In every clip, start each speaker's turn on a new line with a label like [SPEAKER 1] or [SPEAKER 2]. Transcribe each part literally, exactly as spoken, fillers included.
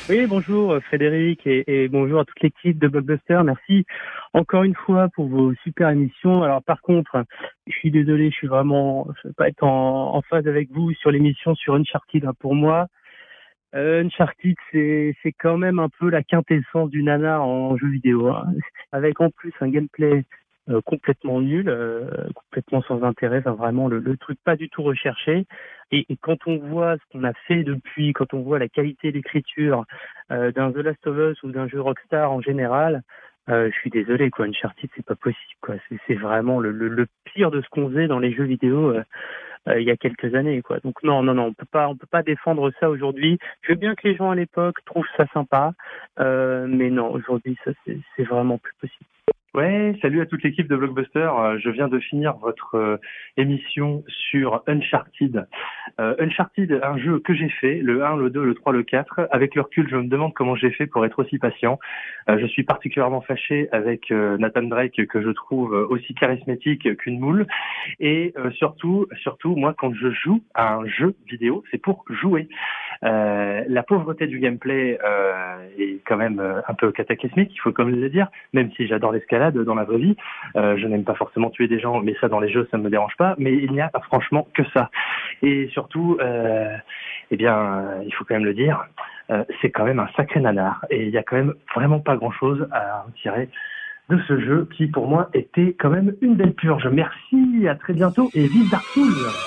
[SPEAKER 1] Oui, bonjour Frédéric et, et bonjour à toute l'équipe de Blockbuster. Merci encore une fois pour vos super émissions. Alors par contre, je suis désolé, je suis vraiment, je vais pas être en, en phase avec vous sur l'émission sur Uncharted. Pour moi, euh, Uncharted, c'est c'est quand même un peu la quintessence du nanar en jeu vidéo, hein. Avec en plus un gameplay euh, complètement nul, euh, complètement sans intérêt, enfin vraiment le, le truc pas du tout recherché. Et, et quand on voit ce qu'on a fait depuis, quand on voit la qualité d'écriture euh, d'un The Last of Us ou d'un jeu Rockstar en général, euh, je suis désolé quoi, Uncharted c'est pas possible quoi. C'est, c'est vraiment le, le, le pire de ce qu'on faisait dans les jeux vidéo euh, euh, il y a quelques années quoi. Donc non non non, on peut pas on peut pas défendre ça aujourd'hui. Je veux bien que les gens à l'époque trouvent ça sympa, euh, mais non aujourd'hui ça c'est, c'est vraiment plus possible.
[SPEAKER 2] Ouais, salut à toute l'équipe de Blockbuster. Euh, je viens de finir votre euh, émission sur Uncharted. Euh, Uncharted, un jeu que j'ai fait, le un, le deux, le trois, le quatre. Avec le recul, je me demande comment j'ai fait pour être aussi patient. Euh, je suis particulièrement fâché avec euh, Nathan Drake, que je trouve aussi charismatique qu'une moule. Et euh, surtout, surtout, moi, quand je joue à un jeu vidéo, c'est pour jouer. Euh, la pauvreté du gameplay euh, est quand même euh, un peu cataclysmique, il faut quand même le dire, même si j'adore l'escalade dans la vraie vie. Euh, je n'aime pas forcément tuer des gens, mais ça dans les jeux, ça ne me dérange pas. Mais il n'y a franchement que ça. Et surtout, euh, eh bien, euh, il faut quand même le dire, euh, c'est quand même un sacré nanar. Et il n'y a quand même vraiment pas grand-chose à retirer de ce jeu qui, pour moi, était quand même une belle purge. Merci, à très bientôt et vive Dark Souls.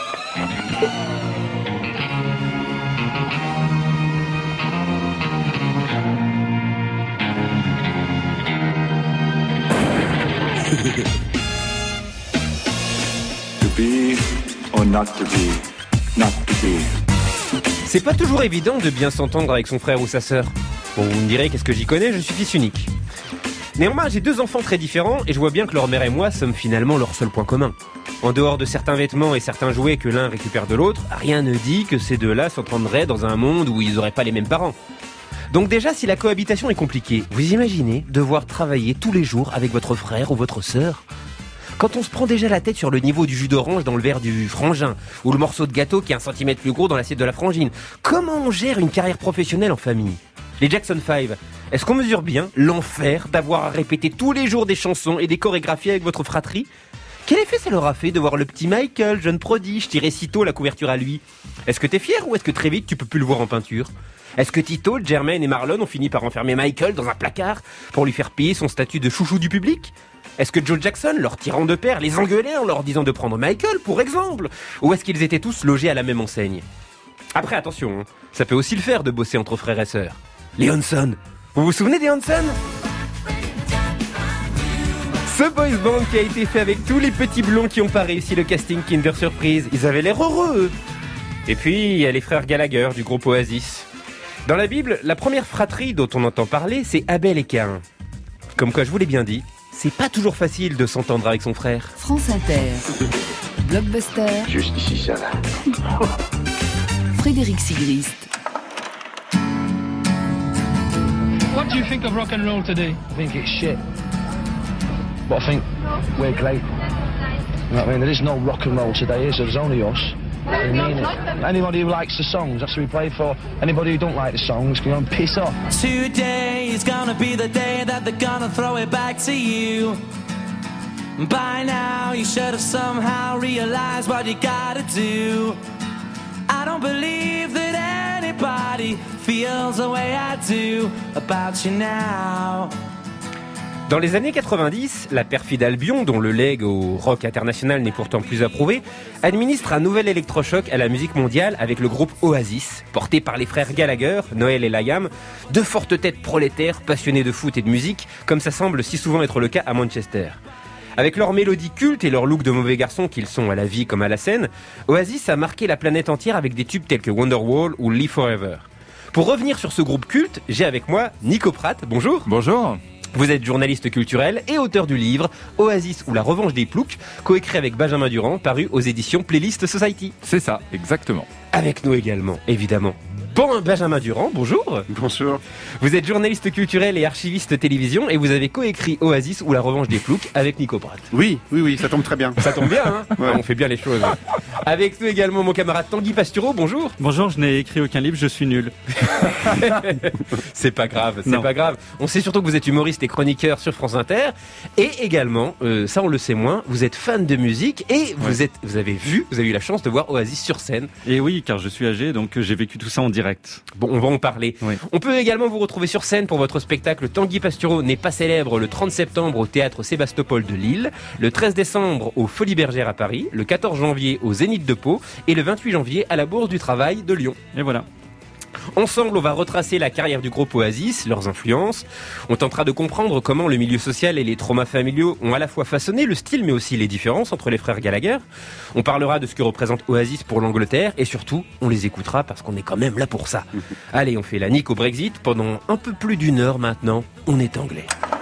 [SPEAKER 3] To be or not to be, not to be.
[SPEAKER 4] C'est pas toujours évident de bien s'entendre avec son frère ou sa sœur. Bon, vous me direz, qu'est-ce que j'y connais, je suis fils unique. Néanmoins, j'ai deux enfants très différents et je vois bien que leur mère et moi sommes finalement leur seul point commun. En dehors de certains vêtements et certains jouets que l'un récupère de l'autre, rien ne dit que ces deux-là s'entendraient dans un monde où ils n'auraient pas les mêmes parents. Donc déjà, si la cohabitation est compliquée, vous imaginez devoir travailler tous les jours avec votre frère ou votre sœur ? Quand on se prend déjà la tête sur le niveau du jus d'orange dans le verre du frangin, ou le morceau de gâteau qui est un centimètre plus gros dans l'assiette de la frangine, comment on gère une carrière professionnelle en famille ? Les Jackson five, est-ce qu'on mesure bien l'enfer d'avoir à répéter tous les jours des chansons et des chorégraphies avec votre fratrie ? Quel effet ça leur a fait de voir le petit Michael, jeune prodige, tirer sitôt la couverture à lui ? Est-ce que t'es fier ou est-ce que très vite tu peux plus le voir en peinture ? Est-ce que Tito, Jermaine et Marlon ont fini par enfermer Michael dans un placard pour lui faire payer son statut de chouchou du public ? Est-ce que Joe Jackson, leur tyran de père, les engueulait en leur disant de prendre Michael, pour exemple ? Ou est-ce qu'ils étaient tous logés à la même enseigne ? Après, attention, hein, ça peut aussi le faire de bosser entre frères et sœurs. Les Hanson, vous vous souvenez des Hanson ? Ce boys band qui a été fait avec tous les petits blonds qui n'ont pas réussi le casting Kinder Surprise, ils avaient l'air heureux. Et puis, il y a les frères Gallagher du groupe Oasis. Dans la Bible, la première fratrie dont on entend parler, c'est Abel et Caïn. Comme quoi, je vous l'ai bien dit, c'est pas toujours facile de s'entendre avec son frère.
[SPEAKER 5] France Inter, Blockbuster.
[SPEAKER 3] Juste ici, ça va.
[SPEAKER 5] Frédéric Sigrist.
[SPEAKER 6] What do you think of rock and roll today?
[SPEAKER 7] I think it's shit. But I think we're great. You know what I mean? There is no rock and roll today, is there? There's only us. I mean it. Anybody who likes the songs, that's what we play for. Anybody who don't like the songs can go and piss off.
[SPEAKER 8] Today is gonna be the day that they're gonna throw it back to you. By now you should have somehow realized what you gotta do. I don't believe that anybody feels the way I do about you now.
[SPEAKER 4] Dans les années quatre-vingt-dix, la perfide Albion, dont le legs au rock international n'est pourtant plus approuvé, administre un nouvel électrochoc à la musique mondiale avec le groupe Oasis, porté par les frères Gallagher, Noel et Liam, deux fortes têtes prolétaires passionnés de foot et de musique, comme ça semble si souvent être le cas à Manchester. Avec leur mélodie culte et leur look de mauvais garçons qu'ils sont à la vie comme à la scène, Oasis a marqué la planète entière avec des tubes tels que Wonderwall ou Live Forever. Pour revenir sur ce groupe culte, j'ai avec moi Nico Pratt, bonjour.
[SPEAKER 9] Bonjour.
[SPEAKER 4] Vous êtes journaliste culturel et auteur du livre Oasis ou la revanche des ploucs, coécrit avec Benjamin Durand, paru aux éditions Playlist Society.
[SPEAKER 9] C'est ça, exactement.
[SPEAKER 4] Avec nous également, évidemment, bon Benjamin Durand, bonjour.
[SPEAKER 10] Bonjour.
[SPEAKER 4] Vous êtes journaliste culturel et archiviste télévision et vous avez coécrit Oasis ou la revanche des ploucs avec Nico Pratt.
[SPEAKER 10] Oui, oui, oui, ça tombe très bien.
[SPEAKER 4] Ça tombe bien, hein.
[SPEAKER 10] Ouais.
[SPEAKER 4] On fait bien les choses. Avec nous également mon camarade Tanguy Pastureau, bonjour.
[SPEAKER 9] Bonjour, je n'ai écrit aucun livre, je suis nul.
[SPEAKER 4] C'est pas grave, c'est
[SPEAKER 9] non.
[SPEAKER 4] pas grave. On sait surtout que vous êtes humoriste et chroniqueur sur France Inter. Et également, euh, ça on le sait moins, vous êtes fan de musique et vous, ouais. êtes, vous avez vu, vous avez eu la chance de voir Oasis sur scène.
[SPEAKER 9] Et oui, car je suis âgé, donc j'ai vécu tout ça en direct.
[SPEAKER 4] Bon, on va en parler. Oui. On peut également vous retrouver sur scène pour votre spectacle Tanguy Pastureau n'est pas célèbre le trente septembre au théâtre Sébastopol de Lille, le treize décembre au Folies Bergères à Paris, le quatorze janvier au Zénith de Pau et le vingt-huit janvier à la Bourse du Travail de Lyon.
[SPEAKER 9] Et voilà.
[SPEAKER 4] Ensemble, on va retracer la carrière du groupe Oasis, leurs influences. On tentera de comprendre comment le milieu social et les traumas familiaux ont à la fois façonné le style, mais aussi les différences entre les frères Gallagher. On parlera de ce que représente Oasis pour l'Angleterre et surtout, on les écoutera parce qu'on est quand même là pour ça. Allez, on fait la nique au Brexit. Pendant un peu plus d'une heure maintenant, on est anglais.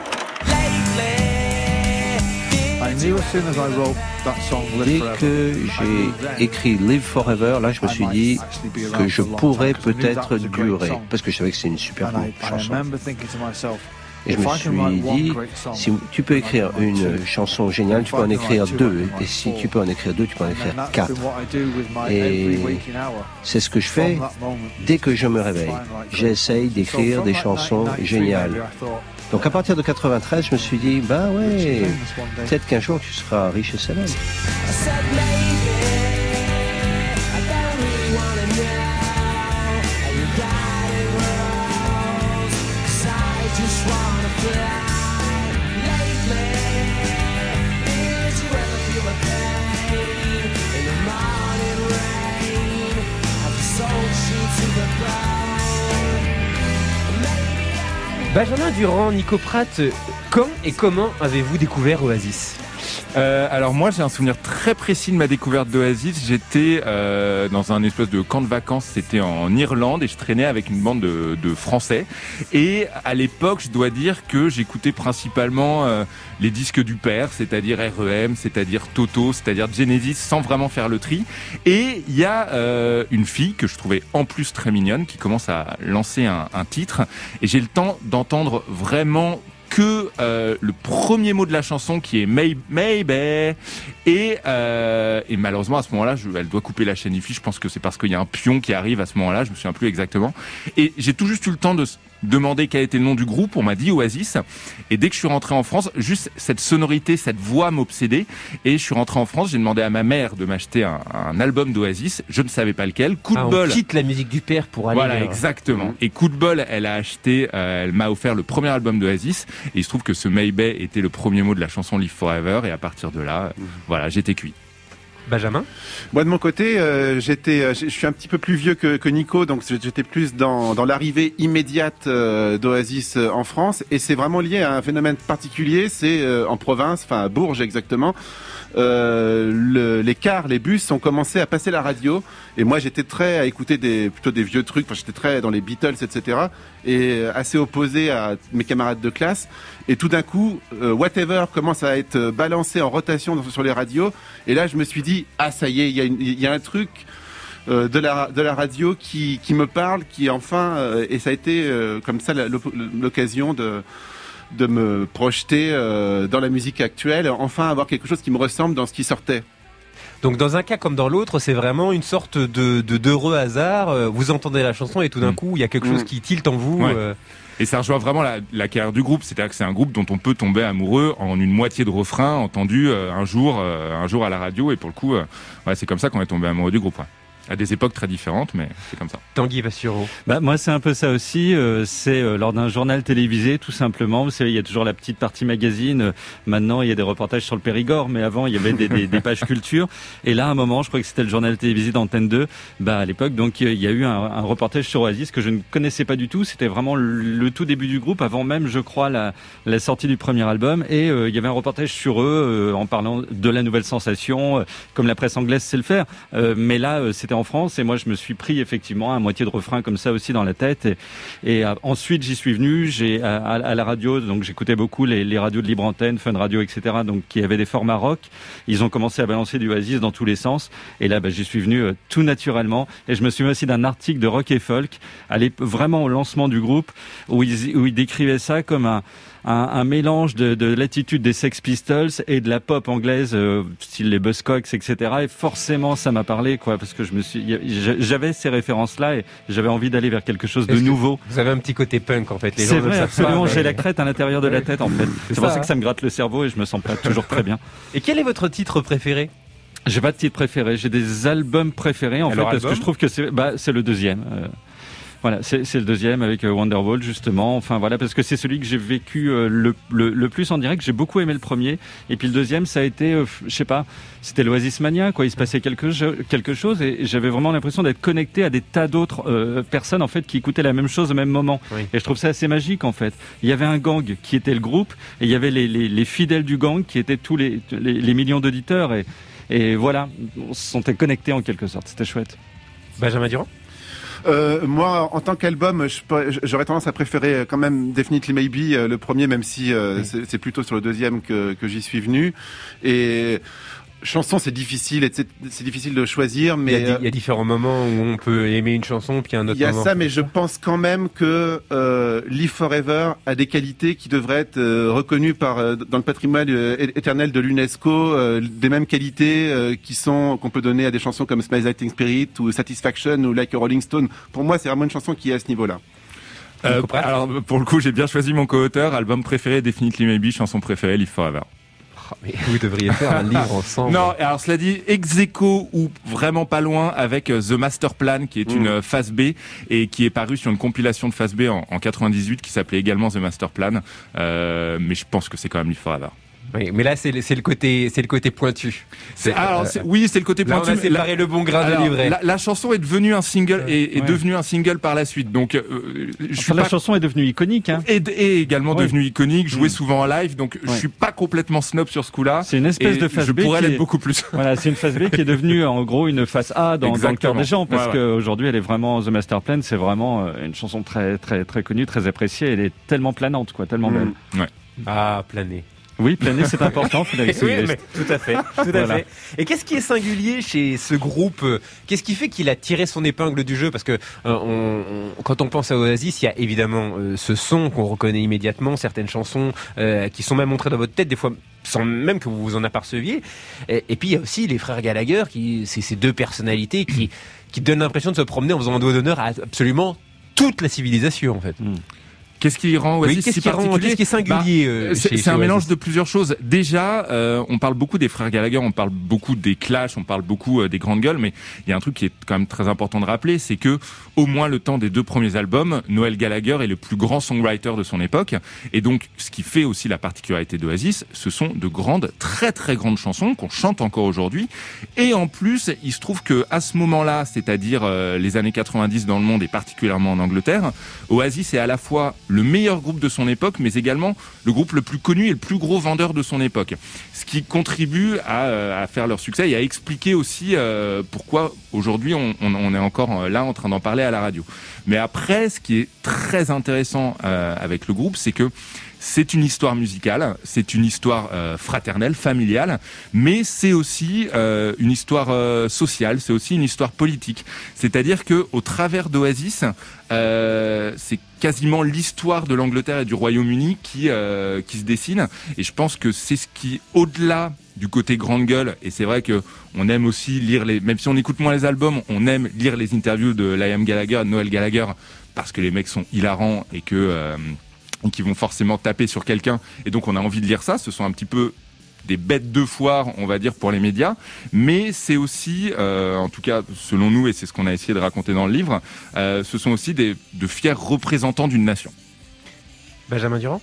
[SPEAKER 10] Dès que j'ai écrit Live Forever, là je me suis dit que je pourrais peut-être durer, parce que je savais que c'est une super chanson. Et je me suis dit, si tu peux écrire une chanson géniale, tu peux en écrire deux. Et si tu peux en écrire deux, tu peux en écrire quatre. Et c'est ce que je fais dès que je me réveille. J'essaye d'écrire des chansons géniales. Donc à partir de quatre-vingt-treize, je me suis dit, bah ouais, peut-être qu'un jour tu seras riche et célèbre.
[SPEAKER 4] Benjamin Durand, Nico Pratt, quand et comment avez-vous découvert Oasis ?
[SPEAKER 11] Euh, alors moi j'ai un souvenir très précis de ma découverte d'Oasis. J'étais euh, dans un espèce de camp de vacances, c'était en Irlande et je traînais avec une bande de, de Français. Et à l'époque je dois dire que j'écoutais principalement euh, les disques du père, c'est-à-dire R E M, c'est-à-dire Toto, c'est-à-dire Genesis, sans vraiment faire le tri. Et il y a euh, une fille que je trouvais en plus très mignonne qui commence à lancer un, un titre et j'ai le temps d'entendre vraiment que euh, le premier mot de la chanson qui est Maybe, maybe et, euh, et malheureusement à ce moment-là je, elle doit couper la chaîne I-Fi. Je pense que c'est parce qu'il y a un pion qui arrive à ce moment-là, je me souviens plus exactement, et j'ai tout juste eu le temps de demander quel était le nom du groupe. On m'a dit Oasis et dès que je suis rentré en France, juste cette sonorité, cette voix m'obsédait et je suis rentré en France, j'ai demandé à ma mère de m'acheter un, un album d'Oasis, je ne savais pas lequel. Coup de
[SPEAKER 4] ah,
[SPEAKER 11] bol,
[SPEAKER 4] on quitte la musique du père pour aller
[SPEAKER 11] voilà
[SPEAKER 4] vers...
[SPEAKER 11] exactement mmh. Et coup de bol, elle a acheté euh, elle m'a offert le premier album d'Oasis et il se trouve que ce Maybe était le premier mot de la chanson Live Forever et à partir de là mmh. voilà, j'étais cuit.
[SPEAKER 4] Benjamin ?
[SPEAKER 12] Moi de mon côté, euh, j'étais, je suis un petit peu plus vieux que, que Nico, donc j'étais plus dans, dans l'arrivée immédiate euh, d'Oasis euh, en France, et c'est vraiment lié à un phénomène particulier. C'est euh, en province, enfin à Bourges exactement. Euh, le, les cars, les bus ont commencé à passer la radio et moi j'étais très à écouter des plutôt des vieux trucs, enfin j'étais très dans les Beatles etc et assez opposé à mes camarades de classe et tout d'un coup euh, Whatever commence à être balancé en rotation sur les radios et là je me suis dit ah ça y est il y a une, il y a un truc euh, de la de la radio qui qui me parle qui enfin euh, et ça a été euh, comme ça la, l'occasion de de me projeter euh, dans la musique actuelle, enfin avoir quelque chose qui me ressemble dans ce qui sortait.
[SPEAKER 4] Donc dans un cas comme dans l'autre, c'est vraiment une sorte de, de d'heureux hasard. Vous entendez la chanson et tout d'un mmh. coup, il y a quelque chose mmh. qui tilte en vous.
[SPEAKER 11] Ouais.
[SPEAKER 4] Euh...
[SPEAKER 11] Et ça rejoint vraiment la, la carrière du groupe, c'est-à-dire que c'est un groupe dont on peut tomber amoureux en une moitié de refrain entendu euh, un jour, euh, un jour à la radio. Et pour le coup, euh, ouais, c'est comme ça qu'on est tombé amoureux du groupe. Ouais. À des époques très différentes, mais c'est comme ça.
[SPEAKER 4] Tanguy Pastureau.
[SPEAKER 9] Bah moi c'est un peu ça aussi. Euh, c'est euh, lors d'un journal télévisé, tout simplement. Vous savez, il y a toujours la petite partie magazine. Euh, maintenant, il y a des reportages sur le Périgord, mais avant, il y avait des, des, des pages culture. Et là, à un moment, je crois que c'était le journal télévisé d'Antenne deux. Bah à l'époque, donc il y a eu un, un reportage sur Oasis que je ne connaissais pas du tout. C'était vraiment le, le tout début du groupe, avant même, je crois, la, la sortie du premier album. Et euh, il y avait un reportage sur eux euh, en parlant de la nouvelle sensation, euh, comme la presse anglaise sait le faire. Euh, mais là, euh, c'était en France et moi je me suis pris effectivement à moitié de refrain comme ça aussi dans la tête et, et euh, ensuite j'y suis venu j'ai à, à la radio, donc j'écoutais beaucoup les, les radios de Libre Antenne, Fun Radio, etc., donc qui avaient des formats rock. Ils ont commencé à balancer du Oasis dans tous les sens et là bah, j'y suis venu euh, tout naturellement et je me souviens aussi d'un article de Rock et Folk allait vraiment au lancement du groupe où ils, où ils décrivaient ça comme un un, un mélange de, de l'attitude des Sex Pistols et de la pop anglaise, euh, style les Buzzcocks, et cetera. Et forcément, ça m'a parlé, quoi, parce que je me suis, j'avais ces références-là et j'avais envie d'aller vers quelque chose de
[SPEAKER 4] Est-ce
[SPEAKER 9] nouveau.
[SPEAKER 4] Vous avez un petit côté punk, en fait. Les
[SPEAKER 9] C'est
[SPEAKER 4] gens
[SPEAKER 9] vrai,
[SPEAKER 4] ne
[SPEAKER 9] absolument.
[SPEAKER 4] savent pas,
[SPEAKER 9] J'ai
[SPEAKER 4] mais...
[SPEAKER 9] la crête à l'intérieur de la tête, en fait. C'est, c'est pour ça, ça que ça me gratte le cerveau et je me sens pas toujours très bien.
[SPEAKER 4] Et quel est votre titre préféré?
[SPEAKER 9] J'ai pas de titre préféré. J'ai des albums préférés, en
[SPEAKER 4] Alors,
[SPEAKER 9] fait, parce
[SPEAKER 4] album
[SPEAKER 9] que je trouve que c'est, bah, c'est le deuxième. Euh... Voilà, c'est, c'est le deuxième avec Wonderwall justement. Enfin voilà, parce que c'est celui que j'ai vécu euh, le, le, le plus en direct. J'ai beaucoup aimé le premier, et puis le deuxième, ça a été, euh, je sais pas, c'était l'Oasis Mania, quoi. Il se passait quelque, quelque chose, et j'avais vraiment l'impression d'être connecté à des tas d'autres euh, personnes en fait qui écoutaient la même chose au même moment. Oui. Et je trouve ça assez magique en fait. Il y avait un gang qui était le groupe, et il y avait les, les, les fidèles du gang qui étaient tous les, les, les millions d'auditeurs, et, et voilà, on se sentait connectés en quelque sorte. C'était chouette.
[SPEAKER 4] Benjamin Durand.
[SPEAKER 12] Euh, moi, en tant qu'album, je, j'aurais tendance à préférer quand même Definitely Maybe, euh, le premier, même si euh, oui. c'est, c'est plutôt sur le deuxième que, que j'y suis venu. Et chanson, c'est difficile, et c'est, c'est difficile de choisir, mais
[SPEAKER 4] il y, a, il y a différents moments où on peut aimer une chanson, puis un autre.
[SPEAKER 12] Il y a
[SPEAKER 4] moment.
[SPEAKER 12] ça, mais je pense quand même que euh, Live Forever a des qualités qui devraient être euh, reconnues par euh, dans le patrimoine euh, éternel de l'UNESCO, euh, des mêmes qualités euh, qui sont qu'on peut donner à des chansons comme Smells Like Teen Spirit ou Satisfaction ou Like a Rolling Stone. Pour moi, c'est vraiment une chanson qui est à ce niveau-là.
[SPEAKER 11] Euh, alors pour le coup, j'ai bien choisi mon co-auteur. Album préféré, Definitely Maybe. Chanson préférée, Live Forever.
[SPEAKER 4] Mais vous devriez faire un livre ensemble.
[SPEAKER 11] Non, alors cela dit, ex aequo ou vraiment pas loin avec The Master Plan, qui est mmh. une phase B et qui est paru sur une compilation de phase B en, en quatre-vingt-dix-huit qui s'appelait également The Master Plan. Euh, mais je pense que c'est quand même Live Forever.
[SPEAKER 4] Oui, mais là c'est le, c'est le côté c'est le côté pointu.
[SPEAKER 11] C'est, alors c'est, oui, c'est le côté pointu.
[SPEAKER 4] Là, on a séparé
[SPEAKER 11] la,
[SPEAKER 4] le bon grain
[SPEAKER 11] alors,
[SPEAKER 4] de livret.
[SPEAKER 11] La, la chanson est devenue un single et est ouais. devenue un single par la suite. Donc, euh, je
[SPEAKER 9] enfin,
[SPEAKER 11] suis
[SPEAKER 9] la
[SPEAKER 11] pas...
[SPEAKER 9] chanson est devenue iconique. Hein.
[SPEAKER 11] Et, et également ouais. devenue iconique, jouée mmh. souvent en live. Donc, ouais. je suis pas complètement snob sur ce coup-là.
[SPEAKER 9] C'est une espèce de phase
[SPEAKER 11] je
[SPEAKER 9] B.
[SPEAKER 11] Je pourrais l'être
[SPEAKER 9] est...
[SPEAKER 11] beaucoup plus.
[SPEAKER 9] Voilà, c'est une phase B qui est devenue en gros une phase A dans, dans le cœur des gens, parce ouais, ouais. qu'aujourd'hui elle est vraiment The Master Plan. C'est vraiment une chanson très très très connue, très appréciée. Elle est tellement planante, quoi, tellement mmh. belle.
[SPEAKER 11] Ouais.
[SPEAKER 4] Ah, planer.
[SPEAKER 9] Oui, planer, c'est important.
[SPEAKER 4] Oui, mais tout à fait, tout à voilà. fait. Et qu'est-ce qui est singulier chez ce groupe? Qu'est-ce qui fait qu'il a tiré son épingle du jeu? Parce que euh, on, on, quand on pense à Oasis, il y a évidemment euh, ce son qu'on reconnaît immédiatement, certaines chansons euh, qui sont même montrées dans votre tête, des fois sans même que vous vous en aperceviez. Et, et puis il y a aussi les frères Gallagher, qui c'est ces deux personnalités qui qui donnent l'impression de se promener en faisant un doigt d'honneur à absolument toute la civilisation, en fait. Mm.
[SPEAKER 11] Qu'est-ce qui rend Oasis
[SPEAKER 4] oui, qu'est-ce
[SPEAKER 11] si
[SPEAKER 4] qui
[SPEAKER 11] particulier
[SPEAKER 4] rend, qu'est-ce qui est singulier bah, euh,
[SPEAKER 11] C'est,
[SPEAKER 4] chez,
[SPEAKER 11] c'est
[SPEAKER 4] chez
[SPEAKER 11] un
[SPEAKER 4] Oasis.
[SPEAKER 11] mélange de plusieurs choses. Déjà, euh, on parle beaucoup des frères Gallagher, on parle beaucoup des Clash, on parle beaucoup euh, des grandes gueules, mais il y a un truc qui est quand même très important de rappeler, c'est que au moins le temps des deux premiers albums, Noel Gallagher est le plus grand songwriter de son époque, et donc ce qui fait aussi la particularité d'Oasis, ce sont de grandes, très très grandes chansons qu'on chante encore aujourd'hui, et en plus, il se trouve que à ce moment-là, c'est-à-dire euh, les années quatre-vingt-dix dans le monde et particulièrement en Angleterre, Oasis est à la fois le meilleur groupe de son époque, mais également le groupe le plus connu et le plus gros vendeur de son époque. Ce qui contribue à, à faire leur succès et à expliquer aussi euh, pourquoi aujourd'hui on, on, on est encore là en train d'en parler à la radio. Mais après, ce qui est très intéressant euh, avec le groupe, c'est que c'est une histoire musicale, c'est une histoire euh, fraternelle, familiale, mais c'est aussi euh, une histoire euh, sociale, c'est aussi une histoire politique. C'est-à-dire que au travers d'Oasis, euh, c'est quasiment l'histoire de l'Angleterre et du Royaume-Uni qui euh, qui se dessine. Et je pense que c'est ce qui, au-delà du côté grande gueule, et c'est vrai que on aime aussi lire les, même si on écoute moins les albums, on aime lire les interviews de Liam Gallagher, de Noel Gallagher, parce que les mecs sont hilarants et que euh, qui vont forcément taper sur quelqu'un, et donc on a envie de lire ça. Ce sont un petit peu des bêtes de foire, on va dire, pour les médias, mais c'est aussi, euh, en tout cas selon nous, et c'est ce qu'on a essayé de raconter dans le livre, euh, ce sont aussi des, de fiers représentants d'une nation.
[SPEAKER 4] Benjamin Durand.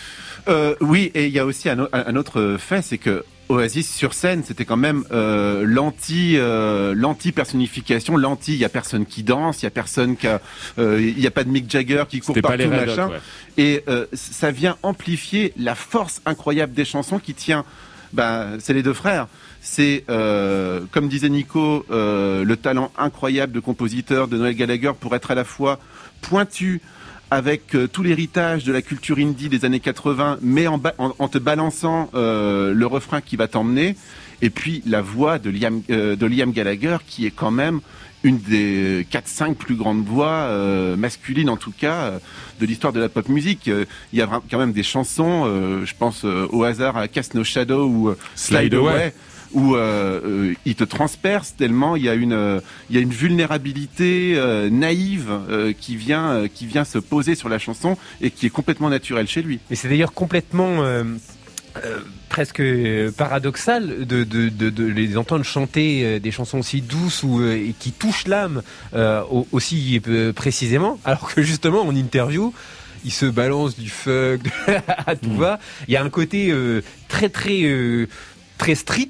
[SPEAKER 12] Euh, oui, et il y a aussi un, un autre fait, c'est que Oasis sur scène, c'était quand même euh, l'anti, euh, l'anti-personnification, l'anti. Il y a personne qui danse, il y a personne qui a, euh, il y a pas de Mick Jagger qui court
[SPEAKER 11] c'était
[SPEAKER 12] partout,
[SPEAKER 11] pas les
[SPEAKER 12] machin.
[SPEAKER 11] Red Hot, ouais.
[SPEAKER 12] Et euh, ça vient amplifier la force incroyable des chansons qui tient. Ben, c'est les deux frères. C'est, euh, comme disait Nico, euh, le talent incroyable de compositeur de Noel Gallagher pour être à la fois pointu, avec euh, tout l'héritage de la culture indie des années quatre-vingts, mais en, ba- en, en te balançant euh, le refrain qui va t'emmener. et puis la voix de Liam, euh, de Liam Gallagher, qui est quand même une des quatre cinq plus grandes voix euh, masculines, en tout cas, euh, de l'histoire de la pop musique. Il euh, y a quand même des chansons, euh, je pense euh, au hasard à Cast No Shadow ou euh, Slide, Slide Away, Away où euh, euh, il te transperce tellement il y a une euh, il y a une vulnérabilité euh, naïve euh, qui vient euh, qui vient se poser sur la chanson et qui est complètement naturelle chez lui.
[SPEAKER 4] Et c'est d'ailleurs complètement euh, euh, presque paradoxal de, de, de, de les entendre chanter euh, des chansons aussi douces ou euh, et qui touchent l'âme euh, aussi euh, précisément, alors que justement en interview il se balance du fuck à tout va. Il y a un côté euh, très très euh, très street.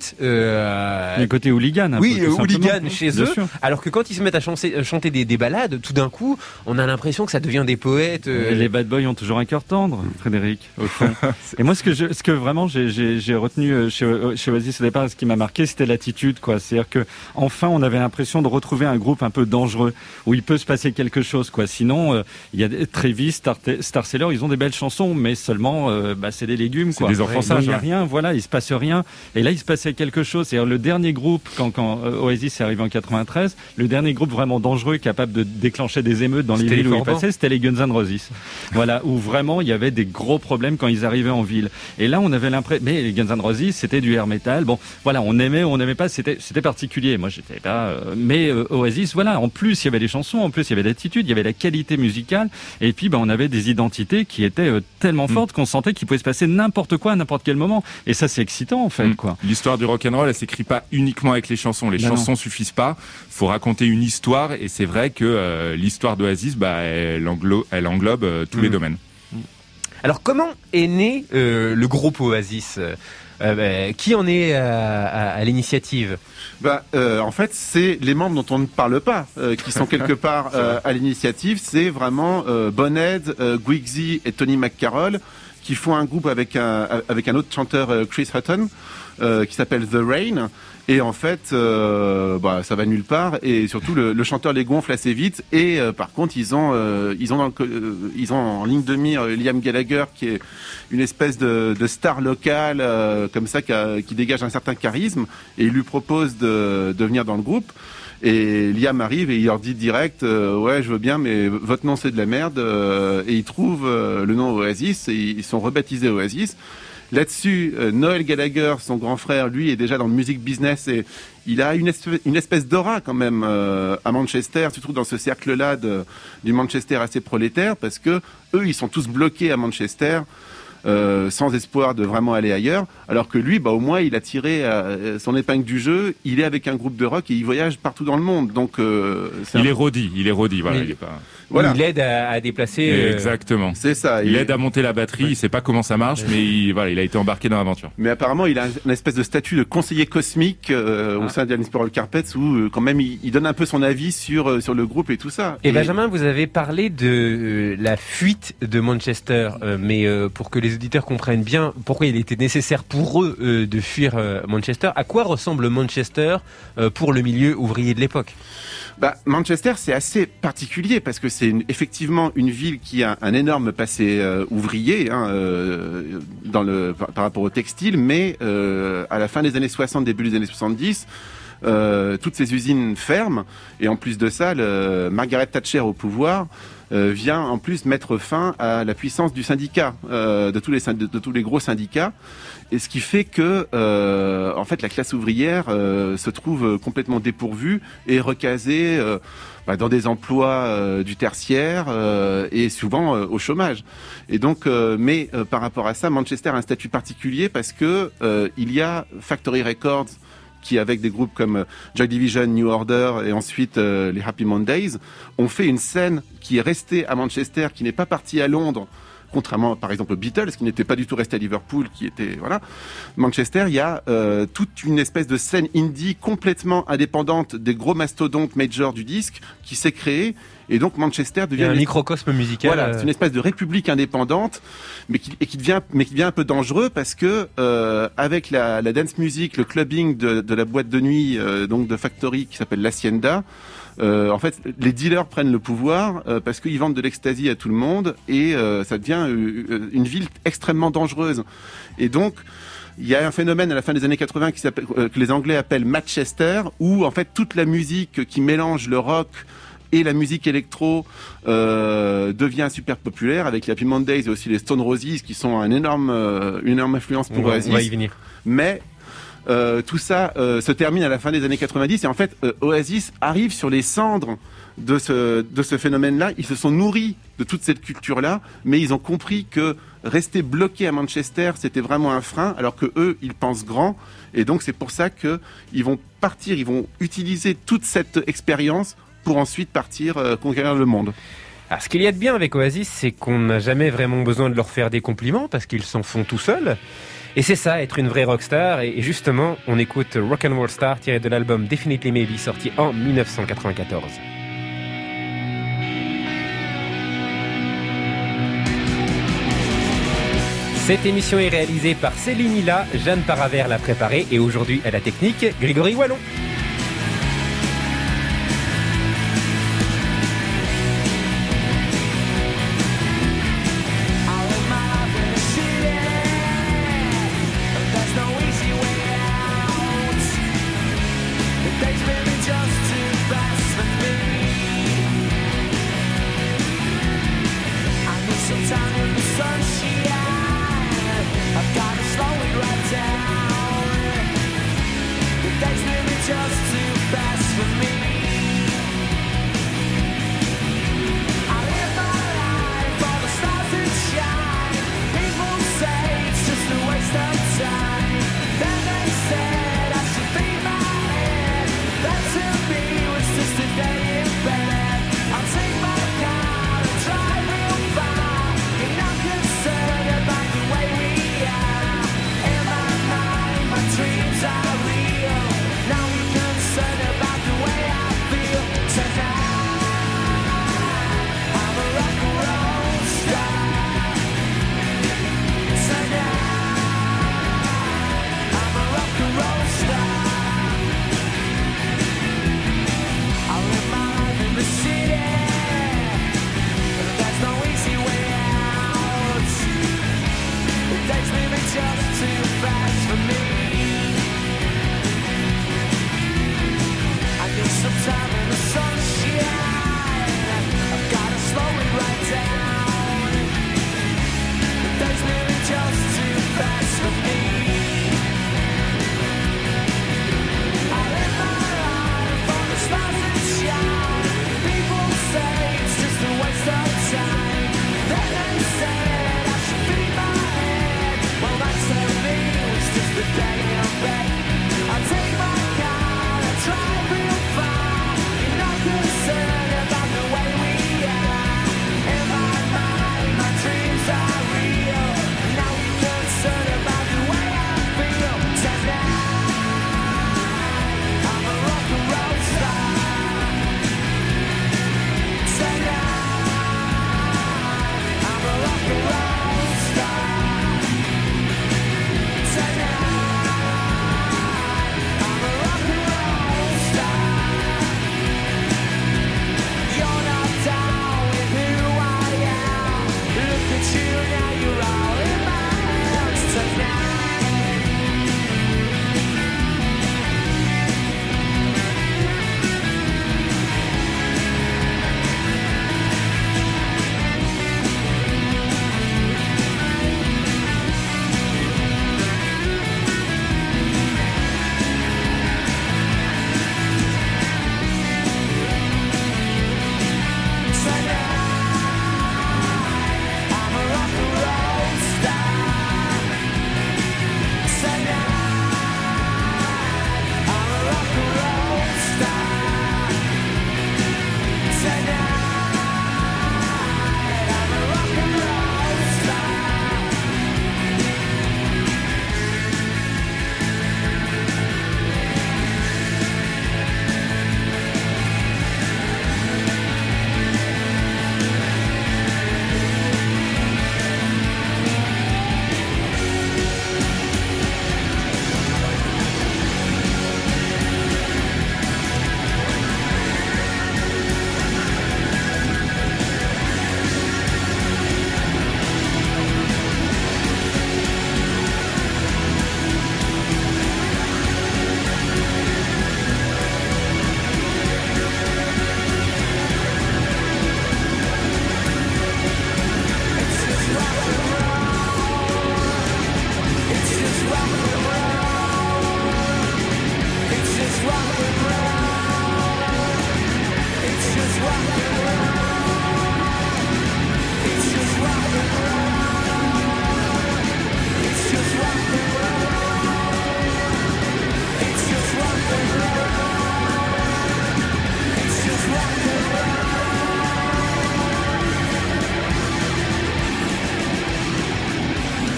[SPEAKER 4] Euh,
[SPEAKER 9] le côté hooligan.
[SPEAKER 4] Oui,
[SPEAKER 9] peu,
[SPEAKER 4] hooligan chez
[SPEAKER 9] Bien
[SPEAKER 4] eux.
[SPEAKER 9] sûr.
[SPEAKER 4] Alors que quand ils se mettent à chanter, chanter des, des ballades, tout d'un coup, on a l'impression que ça devient des poètes. Euh...
[SPEAKER 9] Les bad boys ont toujours un cœur tendre, Frédéric, au fond. Et moi, ce que, je, ce que vraiment j'ai, j'ai, j'ai retenu chez, chez Oasis au départ, ce qui m'a marqué, c'était l'attitude, quoi. C'est-à-dire que enfin, on avait l'impression de retrouver un groupe un peu dangereux, où il peut se passer quelque chose, quoi. Sinon, euh, il y a des, Travis, Star, Star Sailor, ils ont des belles chansons, mais seulement, euh, bah, c'est des légumes, quoi.
[SPEAKER 11] C'est des enfants sages.
[SPEAKER 9] Il n'y a rien, voilà, il se passe rien. Et là, il se passait quelque chose. C'est-à-dire le dernier groupe, quand, quand euh, Oasis est arrivé en quatre-vingt-treize, le dernier groupe vraiment dangereux, capable de déclencher des émeutes dans les villes où ils passaient, c'était les Guns N' Roses. Voilà, où vraiment il y avait des gros problèmes quand ils arrivaient en ville. Et là, on avait l'impression, mais les Guns N' Roses, c'était du air metal. Bon, voilà, on aimait, on n'aimait pas, c'était, c'était particulier. Moi, j'étais pas, euh, mais euh, Oasis, voilà. En plus, il y avait des chansons, en plus, il y avait l'attitude, il y avait la qualité musicale, et puis, bah, on avait des identités qui étaient euh, tellement fortes mmh. qu'on sentait qu'il pouvait se passer n'importe quoi à n'importe quel moment. Et ça, c'est excitant, en fait, mmh. quoi.
[SPEAKER 11] L'histoire du rock'n'roll, elle s'écrit pas uniquement avec les chansons. Les ben chansons non. suffisent pas. Faut raconter une histoire, et c'est vrai que euh, l'histoire d'Oasis, bah, elle, englo- elle englobe euh, tous mmh. les domaines.
[SPEAKER 4] Alors, comment est né euh, le groupe Oasis ? euh, bah, Qui en est à, à, à l'initiative ?
[SPEAKER 12] Bah, euh, en fait, c'est les membres dont on ne parle pas euh, qui sont quelque part euh, à l'initiative. C'est vraiment euh, Bonhead, euh, Guigsy et Tony McCarroll qui font un groupe avec un avec un autre chanteur, euh, Chris Hutton, euh, qui s'appelle The Rain. Et en fait, euh, bah, ça va nulle part. Et surtout, le, le chanteur les gonfle assez vite. Et euh, par contre, ils ont, euh, ils ont, dans le, euh, ils ont en ligne de mire euh, Liam Gallagher, qui est une espèce de, de star locale, euh, comme ça, qui, a, qui dégage un certain charisme. Et il lui propose de, de venir dans le groupe. Et Liam arrive et il leur dit direct, euh, ouais, je veux bien, mais votre nom c'est de la merde. Euh, et ils trouvent euh, le nom Oasis. Et ils sont rebaptisés Oasis. Là-dessus, euh, Noel Gallagher, son grand frère, lui, est déjà dans le music business et il a une espèce, une espèce d'aura quand même euh, à Manchester, surtout dans ce cercle-là de, du Manchester assez prolétaire, parce que eux, ils sont tous bloqués à Manchester. Euh, sans espoir de vraiment aller ailleurs, alors que lui, bah au moins, il a tiré euh, son épingle du jeu. Il est avec un groupe de rock et il voyage partout dans le monde. Donc, euh, c'est
[SPEAKER 11] il
[SPEAKER 12] un...
[SPEAKER 11] est rôdi, il est rôdi. Voilà,
[SPEAKER 4] oui.
[SPEAKER 11] il est pas.
[SPEAKER 4] Voilà. Il aide à, à déplacer. Euh...
[SPEAKER 11] Exactement.
[SPEAKER 12] C'est ça.
[SPEAKER 11] Il, il
[SPEAKER 12] est...
[SPEAKER 11] aide à monter la batterie. Ouais. Il sait pas comment ça marche, ouais. mais il, voilà, il a été embarqué dans l'aventure.
[SPEAKER 12] Mais apparemment, il a une espèce de statut de conseiller cosmique euh, ah. au sein d'Inspiral Carpets, où euh, quand même, il, il donne un peu son avis sur euh, sur le groupe et tout ça.
[SPEAKER 4] Et, et Benjamin, vous avez parlé de euh, la fuite de Manchester, euh, mais euh, pour que les auditeurs comprennent bien bien pourquoi il était nécessaire pour eux euh, de fuir euh, Manchester. À quoi ressemble Manchester euh, pour le milieu ouvrier de l'époque ?
[SPEAKER 12] Bah, Manchester, c'est assez particulier parce que c'est une, effectivement une ville qui a un énorme passé euh, ouvrier hein, euh, dans le, par, par rapport au textile, mais euh, à la fin des années soixante, début des années soixante-dix, euh, toutes ces usines ferment et en plus de ça, le, Margaret Thatcher au pouvoir Euh, vient en plus mettre fin à la puissance du syndicat, euh, de tous les de, de tous les gros syndicats, et ce qui fait que euh, en fait la classe ouvrière euh, se trouve complètement dépourvue et recasée euh, bah, dans des emplois euh, du tertiaire euh, et souvent euh, au chômage. Et donc, euh, mais euh, par rapport à ça, Manchester a un statut particulier parce que euh, il y a Factory Records qui, avec des groupes comme Joy Division, New Order et ensuite euh, les Happy Mondays, ont fait une scène qui est restée à Manchester, qui n'est pas partie à Londres, contrairement par exemple aux Beatles, qui n'étaient pas du tout restés à Liverpool, qui était voilà. Manchester, il y a euh, toute une espèce de scène indie complètement indépendante des gros mastodontes majors du disque qui s'est créée. Et donc Manchester devient
[SPEAKER 4] un microcosme musical.
[SPEAKER 12] Voilà, c'est une espèce de république indépendante, mais qui, et qui devient, mais qui devient un peu dangereux parce que euh, avec la, la dance music, le clubbing de, de la boîte de nuit, euh, donc de Factory qui s'appelle l'Hacienda. Euh, en fait, les dealers prennent le pouvoir euh, parce qu'ils vendent de l'ecstasy à tout le monde et euh, ça devient euh, une ville extrêmement dangereuse. Et donc, il y a un phénomène à la fin des années quatre-vingts qui s'appelle, euh, que les Anglais appellent Manchester, où en fait toute la musique qui mélange le rock et la musique électro euh, devient super populaire, avec les Happy Mondays et aussi les Stone Roses qui sont un énorme, euh, une énorme influence pour
[SPEAKER 4] on
[SPEAKER 12] Oasis.
[SPEAKER 4] On va y venir.
[SPEAKER 12] Mais euh, tout ça euh, se termine à la fin des années quatre-vingt-dix et en fait euh, Oasis arrive sur les cendres de ce, de ce phénomène-là. Ils se sont nourris de toute cette culture-là, mais ils ont compris que rester bloqué à Manchester, c'était vraiment un frein, alors que eux, ils pensent grand. Et donc, c'est pour ça qu'ils vont partir, ils vont utiliser toute cette expérience pour ensuite partir euh, conquérir le monde.
[SPEAKER 4] Alors, ce qu'il y a de bien avec Oasis, c'est qu'on n'a jamais vraiment besoin de leur faire des compliments, parce qu'ils s'en font tout seuls. Et c'est ça, être une vraie rockstar. Et justement, on écoute Rock'n'Roll Star, tiré de l'album Definitely Maybe, sorti en dix-neuf cent quatre-vingt-quatorze. Cette émission est réalisée par Céline Hilla, Jeanne Paravert l'a préparée et aujourd'hui à la technique, Grégory Wallon.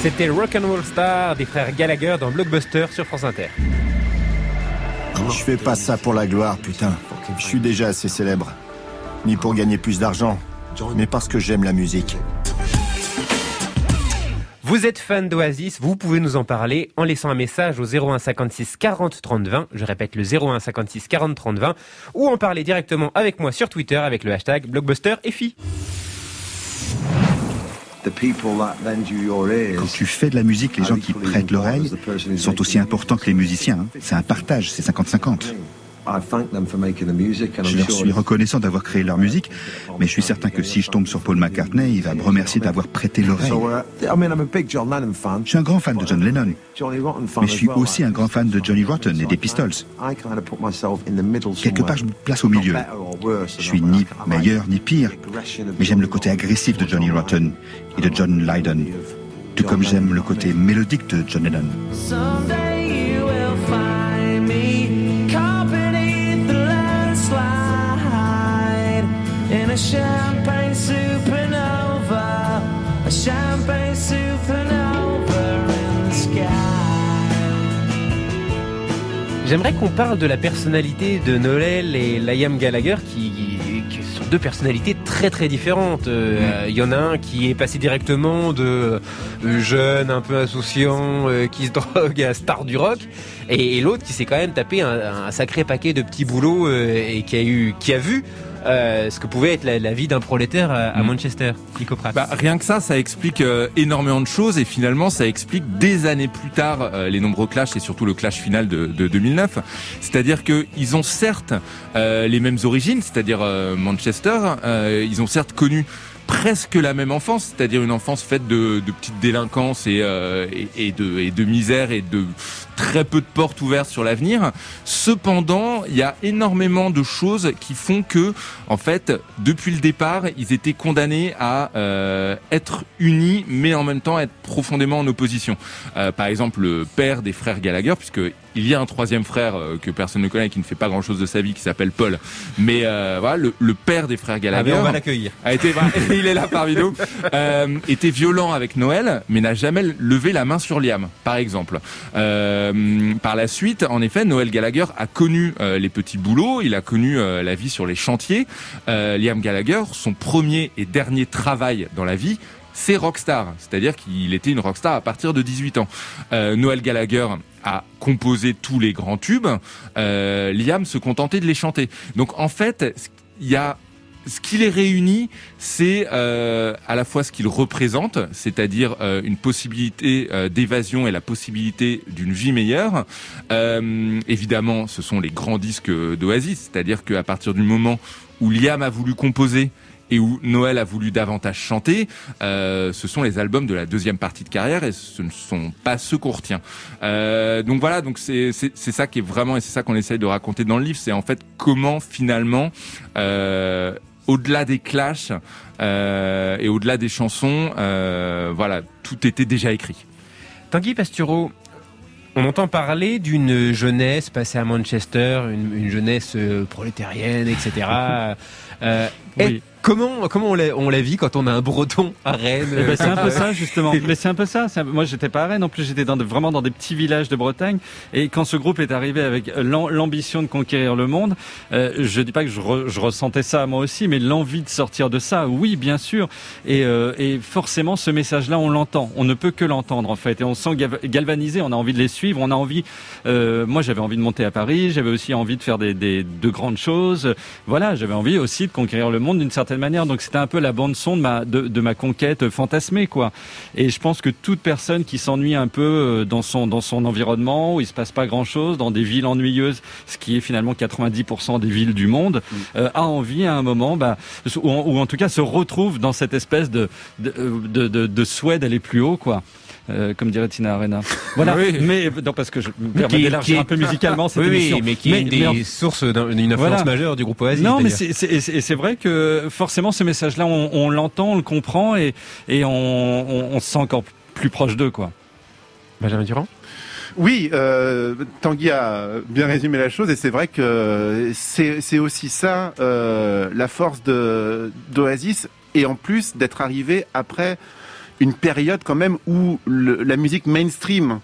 [SPEAKER 4] C'était Rock'n'Roll Star des frères Gallagher dans Blockbuster sur France Inter.
[SPEAKER 13] Je fais pas ça pour la gloire, putain. Je suis déjà assez célèbre. Ni pour gagner plus d'argent, mais parce que j'aime la musique.
[SPEAKER 4] Vous êtes fan d'Oasis, vous pouvez nous en parler en laissant un message au zéro un cinquante-six quarante trente vingt, je répète le zéro un cinquante-six quarante trente vingt, ou en parler directement avec moi sur Twitter avec le hashtag BlockbusterFI.
[SPEAKER 14] Quand tu fais de la musique, les gens qui prêtent l'oreille sont aussi importants que les musiciens. Hein. C'est un partage, c'est cinquante cinquante. Je leur suis reconnaissant d'avoir créé leur musique, mais je suis certain que si je tombe sur Paul McCartney, il va me remercier d'avoir prêté l'oreille. Je suis un grand fan de John Lennon, mais je suis aussi un grand fan de Johnny Rotten et des Pistols. Quelque part, je me place au milieu. Je suis ni meilleur ni pire, mais j'aime le côté agressif de Johnny Rotten et de John Lydon, tout comme j'aime le côté mélodique de John Lennon. In a champagne supernova, a champagne supernova in the sky.
[SPEAKER 4] J'aimerais qu'on parle de la personnalité de Noël et Liam Gallagher qui, qui sont deux personnalités très très différentes. Il euh, y en a un qui est passé directement de euh, jeune, un peu insouciant, euh, qui se drogue à star du rock, et, et l'autre qui s'est quand même tapé un, un sacré paquet de petits boulots euh, et qui a eu, qui a vu Euh, ce que pouvait être la, la vie d'un prolétaire à, à Manchester. Nico Pratt.
[SPEAKER 11] Bah, rien que ça, ça explique euh, énormément de choses, et finalement ça explique des années plus tard euh, les nombreux clashs, et surtout le clash final de, de deux mille neuf. C'est-à-dire que ils ont certes euh, les mêmes origines, c'est-à-dire euh, Manchester, euh, ils ont certes connu presque la même enfance, c'est-à-dire une enfance faite de, de petites délinquances et, euh, et, et, de, et de misère et de très peu de portes ouvertes sur l'avenir. Cependant, il y a énormément de choses qui font que, en fait, depuis le départ, ils étaient condamnés à euh, être unis, mais en même temps être profondément en opposition. Euh, par exemple, le père des frères Gallagher, puisque il y a un troisième frère euh, que personne ne connaît et qui ne fait pas grand-chose de sa vie, qui s'appelle Paul. Mais euh, voilà, le, le père des frères Gallagher,
[SPEAKER 4] ah, on va l'accueillir.
[SPEAKER 11] A été, il est là parmi nous. Euh, était violent avec Noël, mais n'a jamais levé la main sur Liam, par exemple. Euh, par la suite, en effet, Noël Gallagher a connu euh, les petits boulots, il a connu euh, la vie sur les chantiers. Euh, Liam Gallagher, son premier et dernier travail dans la vie, c'est rockstar, c'est-à-dire qu'il était une rockstar à partir de dix-huit ans. Euh, Noël Gallagher a composé tous les grands tubes, euh, Liam se contentait de les chanter. Donc en fait, il y a ce qui les réunit, c'est euh, à la fois ce qu'ils représentent, c'est-à-dire euh, une possibilité euh, d'évasion et la possibilité d'une vie meilleure. Euh, évidemment, ce sont les grands disques d'Oasis, c'est-à-dire qu'à partir du moment où Liam a voulu composer et où Noël a voulu davantage chanter, euh, ce sont les albums de la deuxième partie de carrière, et ce ne sont pas ceux qu'on retient. Euh, donc voilà, donc c'est, c'est, c'est ça qui est vraiment, et c'est ça qu'on essaye de raconter dans le livre, c'est en fait comment finalement, euh, au-delà des clashs euh, et au-delà des chansons, euh, voilà, tout était déjà écrit.
[SPEAKER 4] Tanguy Pastureau, on entend parler d'une jeunesse passée à Manchester, une, une jeunesse euh, prolétarienne, et cetera. euh, oui. Comment comment on la, on la vit quand on a un Breton à Rennes?
[SPEAKER 9] Eh ben, c'est un peu ça justement. Mais c'est un peu ça. C'est un, moi, j'étais pas à Rennes. En plus, j'étais dans de, vraiment dans des petits villages de Bretagne. Et quand ce groupe est arrivé avec l'ambition de conquérir le monde, euh, je dis pas que je, re, je ressentais ça moi aussi, mais l'envie de sortir de ça, oui, bien sûr. Et, euh, et forcément, ce message-là, on l'entend. On ne peut que l'entendre en fait. Et on se sent galvanisé. On a envie de les suivre. On a envie. Euh, moi, j'avais envie de monter à Paris. J'avais aussi envie de faire des, des de grandes choses. Voilà, j'avais envie aussi de conquérir le monde d'une certaine manière. Donc c'était un peu la bande son de ma de, de ma conquête fantasmée, quoi. Et je pense que toute personne qui s'ennuie un peu dans son dans son environnement où il se passe pas grand chose, dans des villes ennuyeuses, ce qui est finalement quatre-vingt-dix pour cent des villes du monde, mmh. euh, a envie à un moment, bah, ou, ou en tout cas se retrouve dans cette espèce de de de, de, de souhait d'aller plus haut, quoi. Euh, comme dirait Tina Arena. Voilà. Oui. Mais non, parce que je me permets d'élargir un peu musicalement cette
[SPEAKER 4] oui,
[SPEAKER 9] émission.
[SPEAKER 4] Oui, mais qui est mais, une des mais, sources d'une influence voilà. majeure du groupe Oasis.
[SPEAKER 9] Non, mais c'est, c'est, c'est, c'est vrai que forcément ce message-là, on, on l'entend, on le comprend et, et on, on, on se sent encore plus proche d'eux, quoi.
[SPEAKER 4] Benjamin Durand.
[SPEAKER 12] Oui, euh, Tanguy a bien résumé la chose, et c'est vrai que c'est, c'est aussi ça euh, la force de d'Oasis, et en plus d'être arrivé après une période quand même où le, la musique mainstream,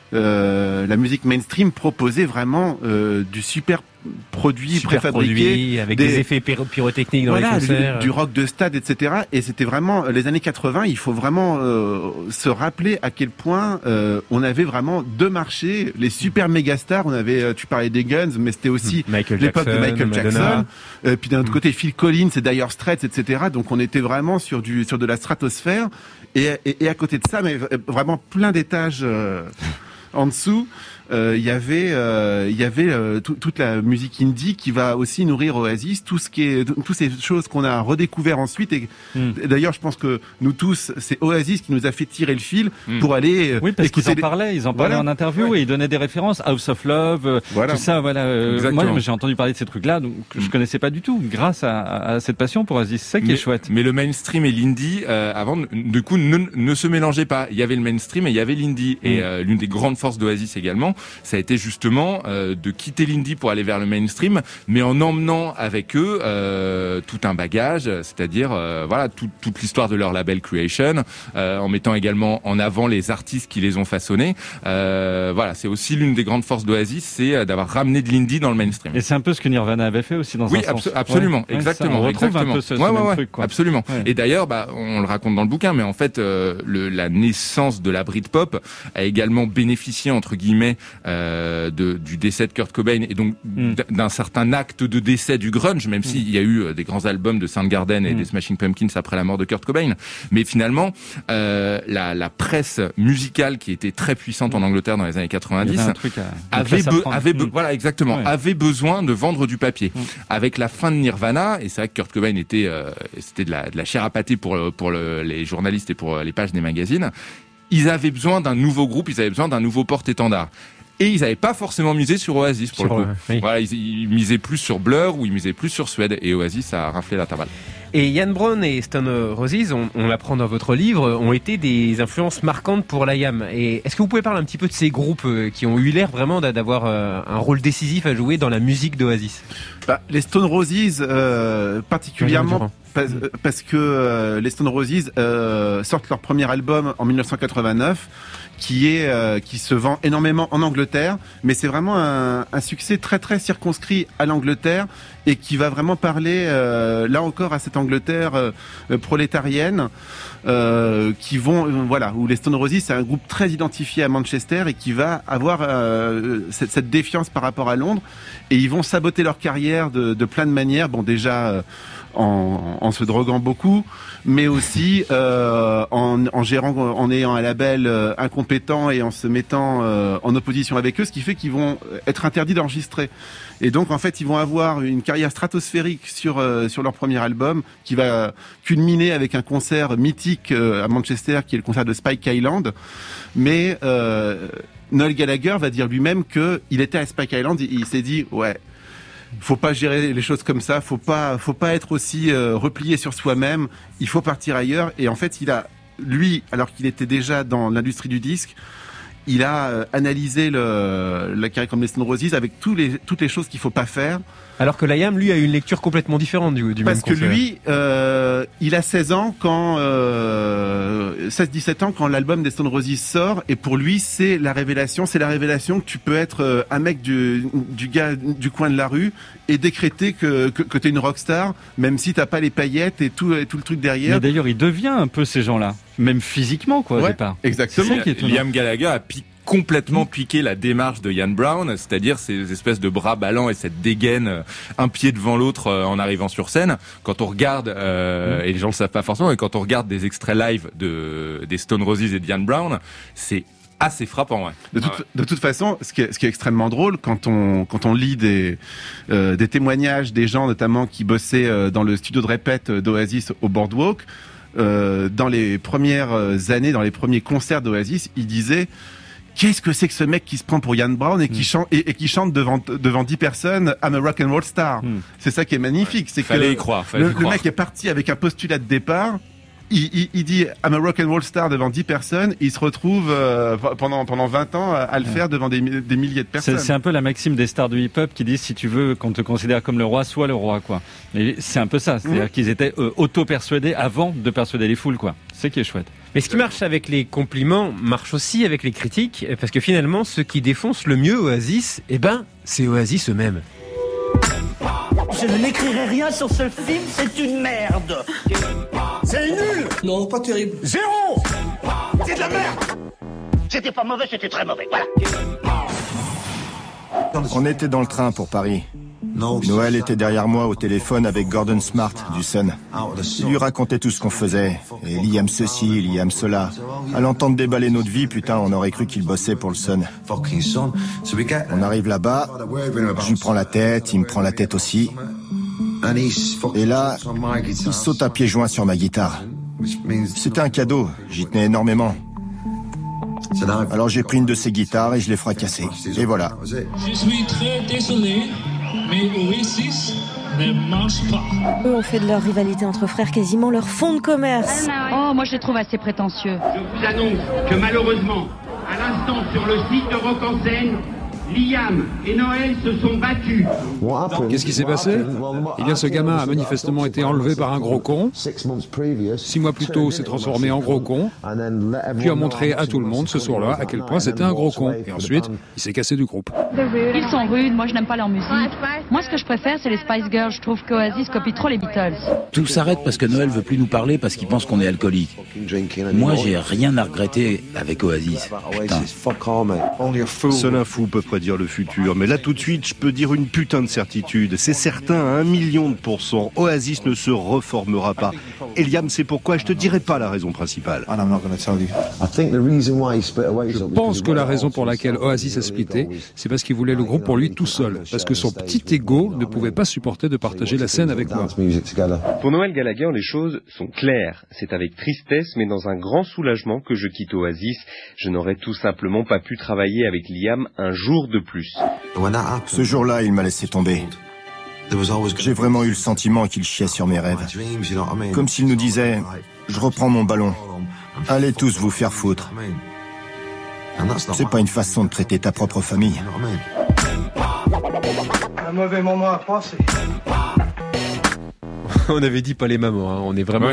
[SPEAKER 12] euh, la musique mainstream proposait vraiment euh, du super produit
[SPEAKER 4] super
[SPEAKER 12] préfabriqué,
[SPEAKER 4] produit, avec des, des effets pyro- pyrotechniques dans
[SPEAKER 12] voilà,
[SPEAKER 4] les concerts,
[SPEAKER 12] du, du rock de stade, et cetera. Et c'était vraiment les années quatre-vingts. Il faut vraiment euh, se rappeler à quel point euh, on avait vraiment deux marchés, les super méga stars. On avait, tu parlais des Guns, mais c'était aussi
[SPEAKER 4] Michael
[SPEAKER 12] l'époque
[SPEAKER 4] Jackson,
[SPEAKER 12] de Michael Jackson.
[SPEAKER 4] Madonna.
[SPEAKER 12] Euh, puis d'un autre
[SPEAKER 4] Mm.
[SPEAKER 12] côté, Phil Collins et Dire Straits, et cetera. Donc on était vraiment sur du sur de la stratosphère. Et, et, et à côté de ça, mais vraiment plein d'étages euh, en dessous. Il euh, y avait, il euh, y avait euh, tout, toute la musique indie qui va aussi nourrir Oasis, tout ce qui est, toutes ces choses qu'on a redécouvert ensuite. Et
[SPEAKER 9] Mm.
[SPEAKER 12] d'ailleurs, je pense que nous tous, c'est Oasis qui nous a fait tirer le fil
[SPEAKER 9] Mm.
[SPEAKER 12] pour aller.
[SPEAKER 9] Oui, parce qu'ils en
[SPEAKER 12] les...
[SPEAKER 9] parlaient, ils en parlaient
[SPEAKER 12] Voilà.
[SPEAKER 9] en interview
[SPEAKER 12] Ouais.
[SPEAKER 9] et ils donnaient des références, House of Love, euh,
[SPEAKER 12] Voilà.
[SPEAKER 9] tout ça, voilà. euh,
[SPEAKER 11] Exactement.
[SPEAKER 9] moi, j'ai entendu parler de ces trucs-là, donc je connaissais pas du tout, grâce à, à cette passion pour Oasis. C'est ça qui
[SPEAKER 11] mais,
[SPEAKER 9] est chouette.
[SPEAKER 11] Mais le mainstream et l'indie, euh, avant, du coup, ne, ne se mélangeaient pas. Il y avait le mainstream et il y avait l'indie. Et
[SPEAKER 9] Mm.
[SPEAKER 11] euh, l'une des grandes forces d'Oasis également, ça a été justement euh, de quitter l'indie pour aller vers le mainstream, mais en emmenant avec eux euh, tout un bagage, c'est-à-dire euh, voilà tout, toute l'histoire de leur label Creation, euh, en mettant également en avant les artistes qui les ont façonnés. Euh, voilà, c'est aussi l'une des grandes forces d'Oasis, c'est d'avoir ramené de l'indie dans le mainstream.
[SPEAKER 9] Et c'est un peu ce que Nirvana avait fait aussi dans
[SPEAKER 11] oui,
[SPEAKER 9] un
[SPEAKER 11] abso-
[SPEAKER 9] sens.
[SPEAKER 11] absolument,
[SPEAKER 9] Ouais,
[SPEAKER 11] exactement.
[SPEAKER 9] ça, on retrouve
[SPEAKER 11] exactement.
[SPEAKER 9] un peu ce, ce
[SPEAKER 11] ouais, ouais,
[SPEAKER 9] même
[SPEAKER 11] ouais,
[SPEAKER 9] truc, quoi.
[SPEAKER 11] absolument.
[SPEAKER 9] Ouais.
[SPEAKER 11] Et d'ailleurs, bah, on le raconte dans le bouquin, mais en fait, euh, le, la naissance de la Britpop a également bénéficié entre guillemets euh, de, du décès de Kurt Cobain et donc
[SPEAKER 9] Mm.
[SPEAKER 11] d- d'un certain acte de décès du grunge, même s'il y a eu euh, des grands albums de Soundgarden et
[SPEAKER 9] Mm.
[SPEAKER 11] des Smashing Pumpkins après la mort de Kurt Cobain. Mais finalement, euh, la, la presse musicale qui était très puissante en Angleterre dans les années
[SPEAKER 9] Il y
[SPEAKER 11] quatre-vingt-dix
[SPEAKER 9] avait un truc à, une
[SPEAKER 11] avait,
[SPEAKER 9] place à
[SPEAKER 11] be-
[SPEAKER 9] prendre.
[SPEAKER 11] avait be-
[SPEAKER 9] Mm.
[SPEAKER 11] voilà exactement
[SPEAKER 9] Ouais.
[SPEAKER 11] avait besoin de vendre du papier.
[SPEAKER 9] Mm.
[SPEAKER 11] Avec la fin de Nirvana, et c'est vrai que Kurt Cobain était euh, c'était de la, de la chair à pâté pour le- pour le, les journalistes et pour euh, les pages des magazines. Ils avaient besoin d'un nouveau groupe, ils avaient besoin d'un nouveau porte-étendard. Et ils n'avaient pas forcément misé sur Oasis pour
[SPEAKER 4] Sur,
[SPEAKER 11] le coup.
[SPEAKER 4] euh, oui.
[SPEAKER 11] Voilà, ils, ils misaient plus sur Blur ou ils misaient plus sur Suède, et Oasis a raflé l'intervalle.
[SPEAKER 4] Et Ian Brown et Stone Roses, on, on l'apprend dans votre livre, ont été des influences marquantes pour l'I A M. Et est-ce que vous pouvez parler un petit peu de ces groupes euh, qui ont eu l'air vraiment d'a- d'avoir euh, un rôle décisif à jouer dans la musique d'Oasis?
[SPEAKER 12] Bah, les Stone Roses, euh, particulièrement
[SPEAKER 4] Durand.
[SPEAKER 12] parce, euh, parce que euh, les Stone Roses euh, sortent leur premier album en dix-neuf cent quatre-vingt-neuf, qui est euh, qui se vend énormément en Angleterre, mais c'est vraiment un, un succès très très circonscrit à l'Angleterre et qui va vraiment parler euh, là encore à cette Angleterre euh, euh, prolétarienne. Euh, qui vont, euh, voilà, où les Stone Roses, c'est un groupe très identifié à Manchester et qui va avoir euh, cette, cette défiance par rapport à Londres, et ils vont saboter leur carrière de, de plein de manières. Bon, déjà euh, en, en se droguant beaucoup, mais aussi euh, en, en gérant, en ayant un label euh, incompétent et en se mettant euh, en opposition avec eux, ce qui fait qu'ils vont être interdits d'enregistrer. Et donc en fait, ils vont avoir une carrière stratosphérique sur euh, sur leur premier album, qui va culminer avec un concert mythique euh, à Manchester, qui est le concert de Spike Island. Mais euh, Noel Gallagher va dire lui-même que il était à Spike Island, il, il s'est dit ouais, faut pas gérer les choses comme ça, faut pas faut pas être aussi euh, replié sur soi-même, il faut partir ailleurs. Et en fait, il a lui, alors qu'il était déjà dans l'industrie du disque, il a euh, analysé le, la carrière comme les Stone Roses avec tous les, toutes les choses qu'il faut pas faire.
[SPEAKER 4] Alors que l'I A M, lui, a une lecture complètement différente du, du
[SPEAKER 12] Parce
[SPEAKER 4] même
[SPEAKER 12] que
[SPEAKER 4] concert.
[SPEAKER 12] lui, euh, il a seize ans quand euh, seize dix-sept ans quand l'album des Stone Roses sort, et pour lui c'est la révélation, c'est la révélation que tu peux être euh, un mec du, du gars du coin de la rue et décréter que, que, que t'es une rockstar, même si t'as pas les paillettes et tout, et tout le truc derrière.
[SPEAKER 9] Mais d'ailleurs, il devient un peu ces gens-là, même physiquement, quoi, au
[SPEAKER 12] Ouais,
[SPEAKER 9] départ.
[SPEAKER 12] exactement.
[SPEAKER 9] C'est ça qui est étonnant.
[SPEAKER 11] Liam Gallagher a piqué complètement piqué la démarche de Ian Brown, c'est-à-dire ces espèces de bras ballants et cette dégaine, euh, un pied devant l'autre euh, en arrivant sur scène. Quand on regarde, euh, et les gens le savent pas forcément, mais quand on regarde des extraits live de des Stone Roses et d'Ian Brown, c'est assez frappant. Ouais.
[SPEAKER 12] De toute,
[SPEAKER 11] Ouais.
[SPEAKER 12] de toute façon, ce qui est, ce qui est extrêmement drôle quand on quand on lit des euh, des témoignages des gens notamment qui bossaient euh, dans le studio de répète d'Oasis au Boardwalk, euh, dans les premières années, dans les premiers concerts d'Oasis, ils disaient: qu'est-ce que c'est que ce mec qui se prend pour Ian Brown et qui
[SPEAKER 9] Mm.
[SPEAKER 12] chante et, et qui chante devant devant dix personnes I'm a rock and roll star.
[SPEAKER 9] Mm.
[SPEAKER 12] C'est ça qui est magnifique, c'est que
[SPEAKER 11] Fallait y croire, fallait
[SPEAKER 12] le,
[SPEAKER 11] y
[SPEAKER 12] le
[SPEAKER 11] croire.
[SPEAKER 12] mec est parti avec un postulat de départ. Il, il, il dit I'm a rock and roll star devant dix personnes, et il se retrouve euh, pendant pendant vingt ans à, à le
[SPEAKER 9] Ouais.
[SPEAKER 12] faire devant des, mi- des milliers de personnes.
[SPEAKER 9] C'est, c'est un peu la maxime des stars du hip-hop qui disent si tu veux qu'on te considère comme le roi, sois le roi, quoi. Et c'est un peu ça, c'est-à-dire
[SPEAKER 12] Mhm.
[SPEAKER 9] qu'ils étaient euh, auto-persuadés avant de persuader les foules, quoi. C'est qui est chouette.
[SPEAKER 4] Mais ce qui marche avec les compliments marche aussi avec les critiques, parce que finalement, ceux qui défoncent le mieux Oasis, eh ben, c'est Oasis eux-mêmes.
[SPEAKER 15] Je n'écrirai rien sur ce film, c'est une merde. C'est nul. Non, pas terrible. Zéro. C'est de la merde. C'était pas mauvais, c'était très mauvais, voilà.
[SPEAKER 13] On était dans le train pour Paris. Noël était derrière moi au téléphone avec Gordon Smart du Sun. Il lui racontait tout ce qu'on faisait. Et Liam ceci, Liam cela. À l'entendre déballer notre vie, putain, on aurait cru qu'il bossait pour le Sun. On arrive là-bas, je lui prends la tête, il me prend la tête aussi. Et là, il saute à pieds joints sur ma guitare. C'était un cadeau, j'y tenais énormément. Alors j'ai pris une de ses guitares et je l'ai fracassée. Et voilà.
[SPEAKER 6] Je suis très désolé, mais Oasis ne marche pas.
[SPEAKER 16] Eux ont fait de leur rivalité entre frères quasiment leur fonds de commerce.
[SPEAKER 17] Oh, moi je les trouve assez prétentieux.
[SPEAKER 18] Je vous annonce que malheureusement, à l'instant sur le site de Rock en Scène, Liam et Noël se sont battus.
[SPEAKER 19] Qu'est-ce qui s'est passé ? Eh bien, ce gamin a manifestement été enlevé par un gros con. Six mois plus tôt, s'est transformé en gros con, puis a montré à tout le monde ce soir-là à quel point c'était un gros con. Et ensuite, il s'est cassé du groupe.
[SPEAKER 17] Ils sont rudes, moi je n'aime pas leur musique. Moi, ce que je préfère, c'est les Spice Girls. Je trouve qu'Oasis copie trop les Beatles.
[SPEAKER 20] Tout s'arrête parce que Noël veut plus nous parler parce qu'il pense qu'on est alcoolique. Moi, j'ai rien à regretter avec Oasis. Putain.
[SPEAKER 21] Seul un fou peut prédire le futur, mais là tout de suite, je peux dire une putain de certitude. C'est certain à un million de pourcents. Oasis ne se reformera pas. Et Liam, c'est pourquoi je te dirai pas la raison principale.
[SPEAKER 19] Je pense que la raison pour laquelle Oasis a splitté, c'est parce qu'il voulait le groupe pour lui tout seul, parce que son petit ego ne pouvait pas supporter de partager la scène avec moi.
[SPEAKER 22] Pour Noël Gallagher, les choses sont claires. C'est avec tristesse, mais dans un grand soulagement que je quitte Oasis. Je n'aurais tout simplement pas pu travailler avec Liam un jour de plus.
[SPEAKER 13] Ce jour-là, il m'a laissé tomber. J'ai vraiment eu le sentiment qu'il chiait sur mes rêves. Comme s'il nous disait, je reprends mon ballon. Allez tous vous faire foutre. C'est pas une façon de traiter ta propre famille.
[SPEAKER 15] Un mauvais moment à passer.
[SPEAKER 4] On avait dit pas les mamans, hein. On est vraiment...
[SPEAKER 9] Ouais.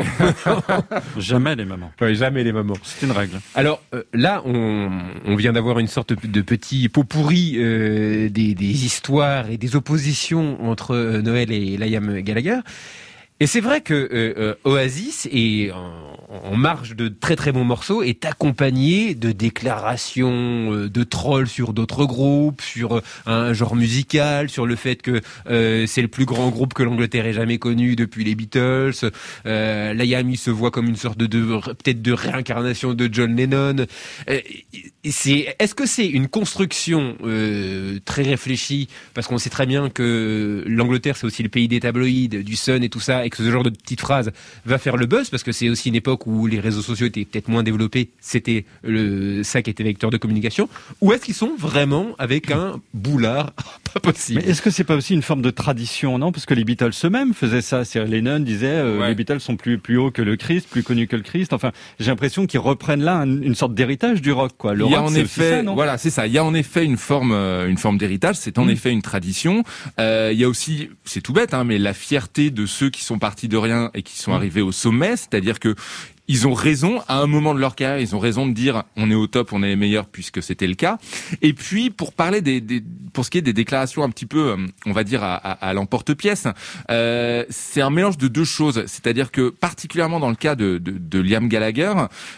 [SPEAKER 9] Jamais les mamans.
[SPEAKER 4] Ouais, jamais les mamans.
[SPEAKER 9] C'est une règle.
[SPEAKER 4] Alors euh, là, on, on vient d'avoir une sorte de petit pot pourri euh, des, des histoires et des oppositions entre euh, Noël et Liam Gallagher. Et c'est vrai que euh, Oasis est en, en marge de très très bons morceaux, est accompagné de déclarations euh, de trolls sur d'autres groupes, sur euh, un genre musical, sur le fait que euh, c'est le plus grand groupe que l'Angleterre ait jamais connu depuis les Beatles. Euh, Liam, il se voit comme une sorte de, de peut-être de réincarnation de John Lennon. Euh, c'est, est-ce que c'est une construction euh, très réfléchie, parce qu'on sait très bien que l'Angleterre c'est aussi le pays des tabloïds, du Sun et tout ça, et que ce genre de petite phrase va faire le buzz, parce que c'est aussi une époque où les réseaux sociaux étaient peut-être moins développés, c'était le, ça qui était vecteur de communication, ou est-ce qu'ils sont vraiment avec un boulard pas possible?
[SPEAKER 9] Mais est-ce que c'est pas aussi une forme de tradition, non? Parce que les Beatles eux-mêmes faisaient ça. C'est Lennon disait euh, ouais. Les Beatles sont plus plus hauts que le Christ, plus connus que le Christ. Enfin, j'ai l'impression qu'ils reprennent là un, une sorte d'héritage du rock, quoi. Le
[SPEAKER 11] il y a
[SPEAKER 9] rock,
[SPEAKER 11] en
[SPEAKER 9] c'est
[SPEAKER 11] effet,
[SPEAKER 9] ça, non?
[SPEAKER 11] voilà, c'est ça. Il y a en effet une forme, euh, une forme d'héritage. C'est en mmh. effet une tradition. Euh, il y a aussi, c'est tout bête, hein, mais la fierté de ceux qui sont partis de rien et qui sont mmh. arrivés au sommet, c'est-à-dire que ils ont raison, à un moment de leur carrière, ils ont raison de dire on est au top, on est les meilleurs, puisque c'était le cas. Et puis, pour parler des, des pour ce qui est des déclarations un petit peu, on va dire, à, à, à l'emporte-pièce, euh, c'est un mélange de deux choses. C'est-à-dire que, particulièrement dans le cas de, de, de Liam Gallagher,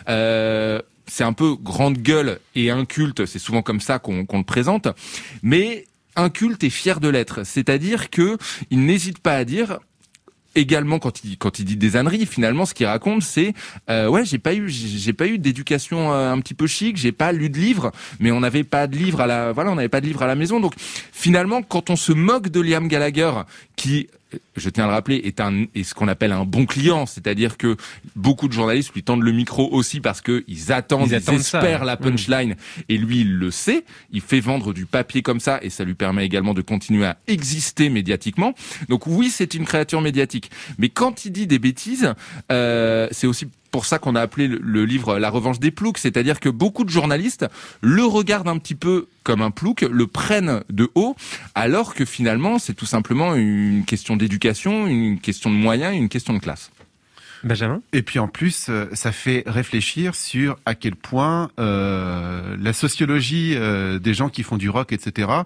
[SPEAKER 11] euh, c'est un peu grande gueule et inculte, c'est souvent comme ça qu'on, qu'on le présente, mais inculte et fier de l'être. C'est-à-dire que il n'hésite pas à dire... Également, quand il quand il dit des âneries, finalement, ce qu'il raconte, c'est euh, ouais, j'ai pas eu j'ai pas eu d'éducation euh, un petit peu chic, j'ai pas lu de livres, mais on n'avait pas de livres à la voilà, on n'avait pas de livres à la maison. Donc finalement, quand on se moque de Liam Gallagher, qui je tiens à le rappeler, est un est ce qu'on appelle un bon client, c'est-à-dire que beaucoup de journalistes lui tendent le micro aussi parce que ils attendent, ils, ils attendent espèrent ça. La punchline, mmh. et lui il le sait, il fait vendre du papier comme ça et ça lui permet également de continuer à exister médiatiquement. Donc oui, c'est une créature médiatique, mais quand il dit des bêtises, euh, c'est aussi pour ça qu'on a appelé le, le livre La revanche des ploucs, c'est-à-dire que beaucoup de journalistes le regardent un petit peu comme un plouc, le prennent de haut, alors que finalement c'est tout simplement une question d'éducation, une question de moyens, une question de classe.
[SPEAKER 4] Benjamin ?
[SPEAKER 12] Et puis en plus, euh, ça fait réfléchir sur à quel point euh, la sociologie euh, des gens qui font du rock, et cetera,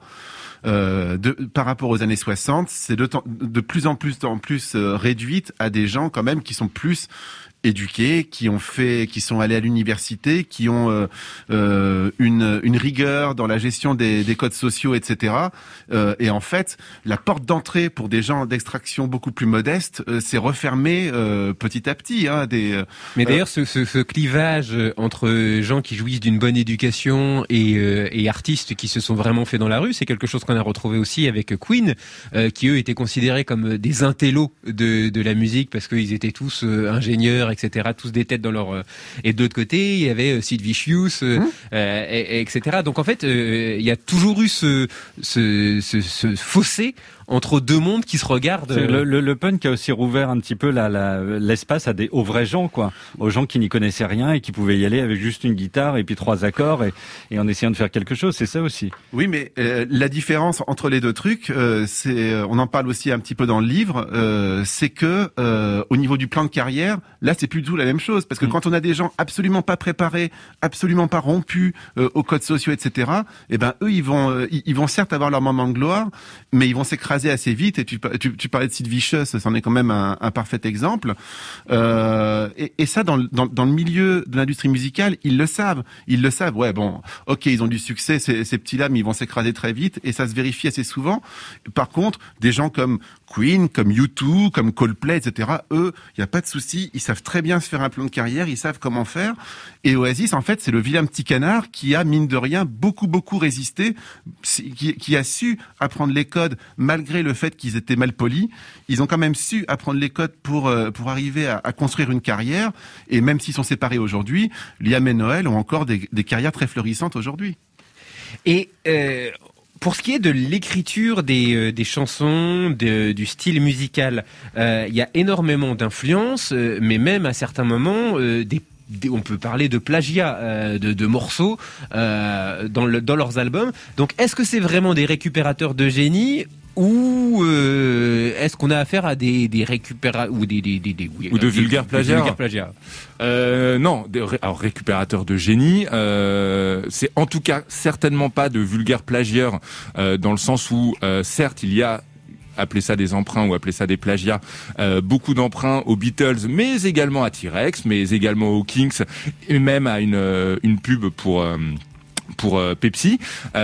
[SPEAKER 12] euh, de, par rapport aux années soixante, c'est de, de plus en plus en plus euh, réduite à des gens quand même qui sont plus éduqués, qui ont fait, qui sont allés à l'université, qui ont euh, euh, une, une rigueur dans la gestion des, des codes sociaux, et cetera. Euh, et en fait, la porte d'entrée pour des gens d'extraction beaucoup plus modestes euh, s'est refermée euh, petit à petit. Hein, des, euh,
[SPEAKER 4] Mais d'ailleurs, ce, ce, ce clivage entre gens qui jouissent d'une bonne éducation et, euh, et artistes qui se sont vraiment faits dans la rue, c'est quelque chose qu'on a retrouvé aussi avec Queen, euh, qui eux étaient considérés comme des intellos de, de la musique parce qu'ils étaient tous euh, ingénieurs, et cetera, tous des têtes dans leur... Euh, et de l'autre côté, il y avait Sid Vicious, euh, mmh. euh, et, et, et cetera. Donc en fait, euh, il y a toujours eu ce, ce, ce, ce fossé entre deux mondes qui se regardent.
[SPEAKER 9] Le, le, le punk a aussi rouvert un petit peu la, la, l'espace à des, aux vrais gens, quoi. Aux gens qui n'y connaissaient rien et qui pouvaient y aller avec juste une guitare et puis trois accords et, et en essayant de faire quelque chose. C'est ça aussi.
[SPEAKER 12] Oui, mais euh, la différence entre les deux trucs, euh, c'est, on en parle aussi un petit peu dans le livre, euh, c'est que euh, au niveau du plan de carrière, là, c'est plus du tout la même chose. Parce que mmh. quand on a des gens absolument pas préparés, absolument pas rompus euh, aux codes sociaux, et cetera, eh ben eux, ils vont, euh, ils vont certes avoir leur moment de gloire, mais ils vont s'écraser assez vite. Et tu, tu, tu parlais de Sid Vicious, c'en est quand même un, un parfait exemple. Euh, et, et ça, dans, dans, dans le milieu de l'industrie musicale, ils le savent. Ils le savent. Ouais, bon, ok, ils ont du succès, ces, ces petits-là, mais ils vont s'écraser très vite. Et ça se vérifie assez souvent. Par contre, des gens comme Queen, comme U deux, comme Coldplay, et cetera, eux, il n'y a pas de souci. Ils savent très bien se faire un plan de carrière. Ils savent comment faire. Et Oasis, en fait, c'est le vilain petit canard qui a, mine de rien, beaucoup, beaucoup résisté, qui, qui a su apprendre les codes malgré le fait qu'ils étaient mal polis. Ils ont quand même su apprendre les codes pour euh, pour arriver à, à construire une carrière. Et même s'ils sont séparés aujourd'hui, Liam et Noel ont encore des, des carrières très fleurissantes aujourd'hui.
[SPEAKER 4] Et euh, pour ce qui est de l'écriture des, euh, des chansons, de, du style musical, euh, il y a énormément d'influences, euh, mais même à certains moments, euh, des on peut parler de plagiat euh, de, de morceaux euh, dans, le, dans leurs albums. Donc, est-ce que c'est vraiment des récupérateurs de génie ou euh, est-ce qu'on a affaire à des, des récupérateurs ou des, des, des, des oui,
[SPEAKER 11] ou de vulgaires plagiats,
[SPEAKER 4] vulgaire plagiat.
[SPEAKER 11] euh, Non, des, alors récupérateurs de génie, euh, c'est en tout cas certainement pas de vulgaires plagieurs euh, dans le sens où euh, certes il y a, appelez ça des emprunts ou appelez ça des plagiats, euh, beaucoup d'emprunts aux Beatles, mais également à T-Rex, mais également aux Kings, et même à une, euh, une pub pour... Euh, pour euh, Pepsi.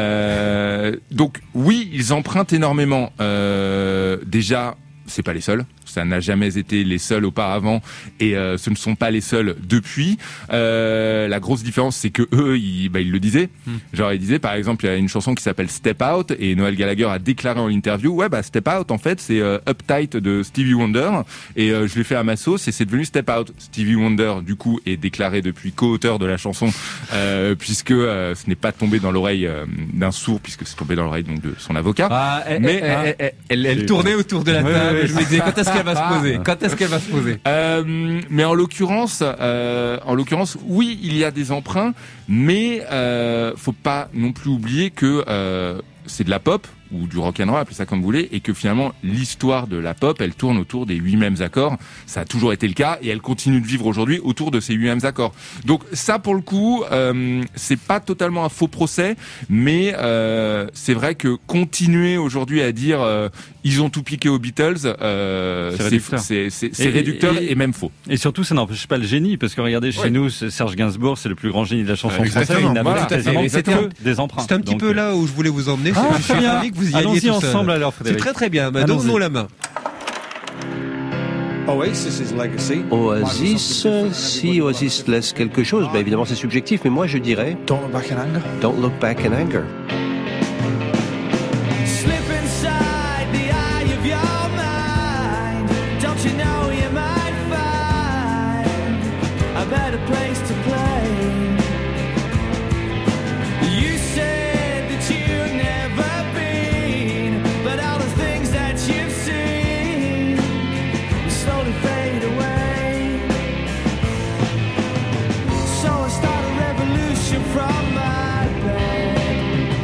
[SPEAKER 11] Euh, donc oui, ils empruntent énormément. Euh, déjà, c'est pas les seuls. Ça n'a jamais été les seuls auparavant et euh, ce ne sont pas les seuls depuis. Euh, la grosse différence, c'est que eux, ils, bah, ils le disaient. Mm. Genre, ils disaient, par exemple, il y a une chanson qui s'appelle Step Out et Noel Gallagher a déclaré en interview, ouais, bah Step Out, en fait, c'est euh, Uptight de Stevie Wonder et euh, je l'ai fait à ma sauce et c'est devenu Step Out. Stevie Wonder, du coup, est déclaré depuis co-auteur de la chanson euh, puisque euh, ce n'est pas tombé dans l'oreille euh, d'un sourd puisque c'est tombé dans l'oreille donc de son avocat.
[SPEAKER 4] Ah, elle, mais elle, elle, elle, elle, elle tournait autour de la table. Ouais, ouais, je me disais, quand est-ce qu'elle va se poser? Quand est-ce qu'elle va se poser?
[SPEAKER 11] euh, Mais en l'occurrence, euh, en l'occurrence, oui, il y a des emprunts, mais euh, faut pas non plus oublier que euh, c'est de la pop ou du rock and roll, appelez ça comme vous voulez, et que finalement l'histoire de la pop, elle tourne autour des huit mêmes accords. Ça a toujours été le cas et elle continue de vivre aujourd'hui autour de ces huit mêmes accords. Donc ça, pour le coup, euh, c'est pas totalement un faux procès, mais euh, c'est vrai que continuer aujourd'hui à dire euh, ils ont tout piqué aux Beatles, euh, c'est réducteur, c'est, c'est, c'est et, réducteur et, et, et même faux.
[SPEAKER 9] Et surtout, ça n'empêche pas le génie, parce que regardez, chez ouais. nous, Serge Gainsbourg, c'est le plus grand génie de la chanson française. Il n'a
[SPEAKER 4] voilà,
[SPEAKER 9] quasiment
[SPEAKER 4] c'était
[SPEAKER 9] que des emprunts.
[SPEAKER 4] C'est un petit
[SPEAKER 9] Donc,
[SPEAKER 4] peu là où je voulais vous emmener.
[SPEAKER 9] Ah,
[SPEAKER 4] je suis ravi que vous y alliez
[SPEAKER 9] Allons-y
[SPEAKER 4] tout
[SPEAKER 9] ensemble
[SPEAKER 4] seul.
[SPEAKER 9] alors, Frédéric.
[SPEAKER 4] C'est très très bien. Bah, donnons-nous la main.
[SPEAKER 10] Oasis, si Oasis laisse quelque chose, bah évidemment c'est subjectif, mais moi je dirais
[SPEAKER 1] Don't look back in anger.
[SPEAKER 10] Don't look back in anger.
[SPEAKER 8] From my bed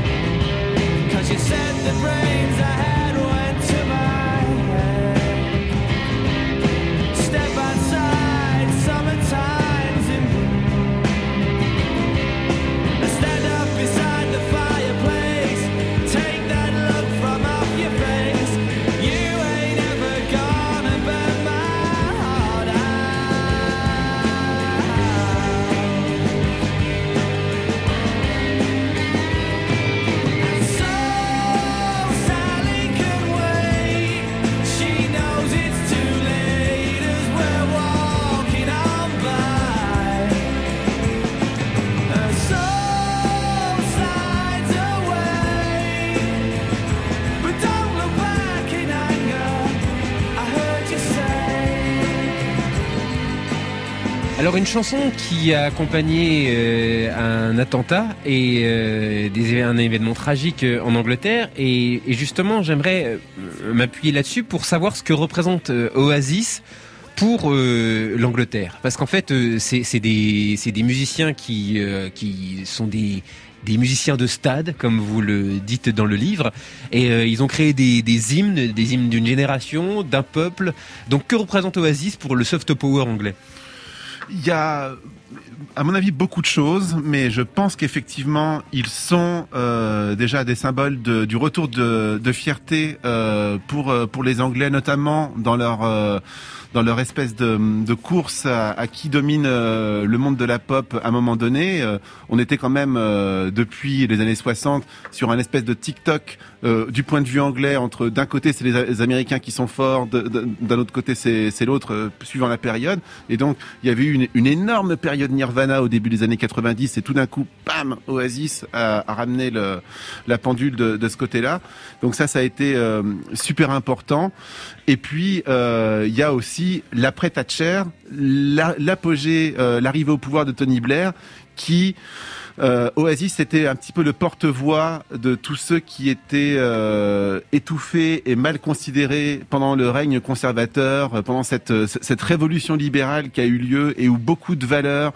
[SPEAKER 4] Alors une chanson qui a accompagné euh, un attentat et euh, des, un événement tragique euh, en Angleterre et, et justement j'aimerais euh, m'appuyer là-dessus pour savoir ce que représente euh, Oasis pour euh, l'Angleterre, parce qu'en fait euh, c'est, c'est des c'est des musiciens qui euh, qui sont des des musiciens de stade, comme vous le dites dans le livre, et euh, ils ont créé des, des hymnes, des hymnes d'une génération, d'un peuple. Donc que représente Oasis pour le soft power anglais ?
[SPEAKER 12] Il y a, à mon avis, beaucoup de choses, mais je pense qu'effectivement, ils sont euh, déjà des symboles de, du retour de, de fierté euh, pour pour les Anglais, notamment dans leur euh, dans leur espèce de, de course à, à qui domine euh, le monde de la pop à un moment donné. Euh, on était quand même, euh, depuis les années soixante, sur un espèce de TikTok euh, du point de vue anglais, entre d'un côté c'est les, les Américains qui sont forts, de, de, d'un autre côté c'est, c'est l'autre, euh, suivant la période. Et donc il y avait eu une, une énorme période Nirvana au début des années quatre-vingt-dix, et tout d'un coup, bam, Oasis a, a ramené le, la pendule de, de ce côté-là. Donc ça, ça a été euh, super important. Et puis euh, il y a aussi l'après-Thatcher, la, l'apogée, euh, l'arrivée au pouvoir de Tony Blair, qui euh, Oasis, c'était un petit peu le porte-voix de tous ceux qui étaient euh, étouffés et mal considérés pendant le règne conservateur, pendant cette cette révolution libérale qui a eu lieu et où beaucoup de valeurs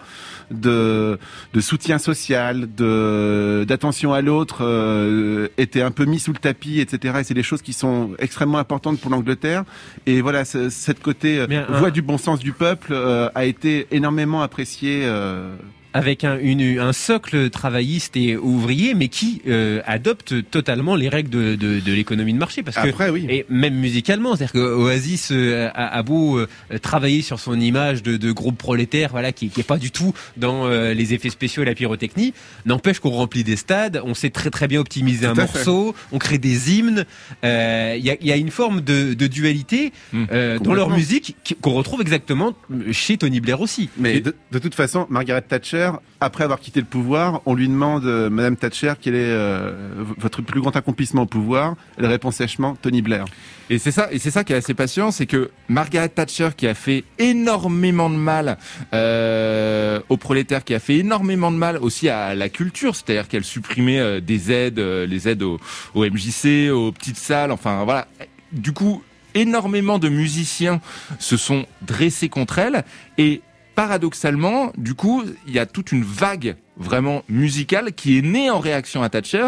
[SPEAKER 12] de de soutien social, de d'attention à l'autre euh, étaient un peu mis sous le tapis, et cetera. Et c'est des choses qui sont extrêmement importantes pour l'Angleterre. Et voilà, ce, cette côté
[SPEAKER 4] Bien,
[SPEAKER 12] voix
[SPEAKER 4] un...
[SPEAKER 12] du bon sens du peuple euh, a été énormément appréciée. Euh,
[SPEAKER 4] avec un, une, un socle travailliste et ouvrier, mais qui euh, adopte totalement les règles de, de, de l'économie de marché, parce
[SPEAKER 12] Après,
[SPEAKER 4] que
[SPEAKER 12] oui.
[SPEAKER 4] et même musicalement, c'est-à-dire que Oasis euh, a, a beau euh, travailler sur son image de, de groupe prolétaire, voilà, qui, qui est pas du tout dans euh, les effets spéciaux et la pyrotechnie, n'empêche qu'on remplit des stades, on sait très très bien optimiser tout un morceau, fait. On crée des hymnes, il euh, y, a, y a une forme de, de dualité mmh, euh, dans leur musique qu'on retrouve exactement chez Tony Blair aussi.
[SPEAKER 12] Mais de, de toute façon, Margaret Thatcher, après avoir quitté le pouvoir, on lui demande, euh, Madame Thatcher, quel est euh, votre plus grand accomplissement au pouvoir ? Elle répond sèchement, Tony Blair.
[SPEAKER 11] Et c'est ça, et c'est ça qui est assez patient, c'est que Margaret Thatcher, qui a fait énormément de mal euh, aux prolétaires, qui a fait énormément de mal aussi à la culture, c'est-à-dire qu'elle supprimait euh, des aides, euh, les aides au, au M J C, aux petites salles, enfin voilà. Du coup, énormément de musiciens se sont dressés contre elle, et paradoxalement, du coup, il y a toute une vague vraiment musicale qui est née en réaction à Thatcher.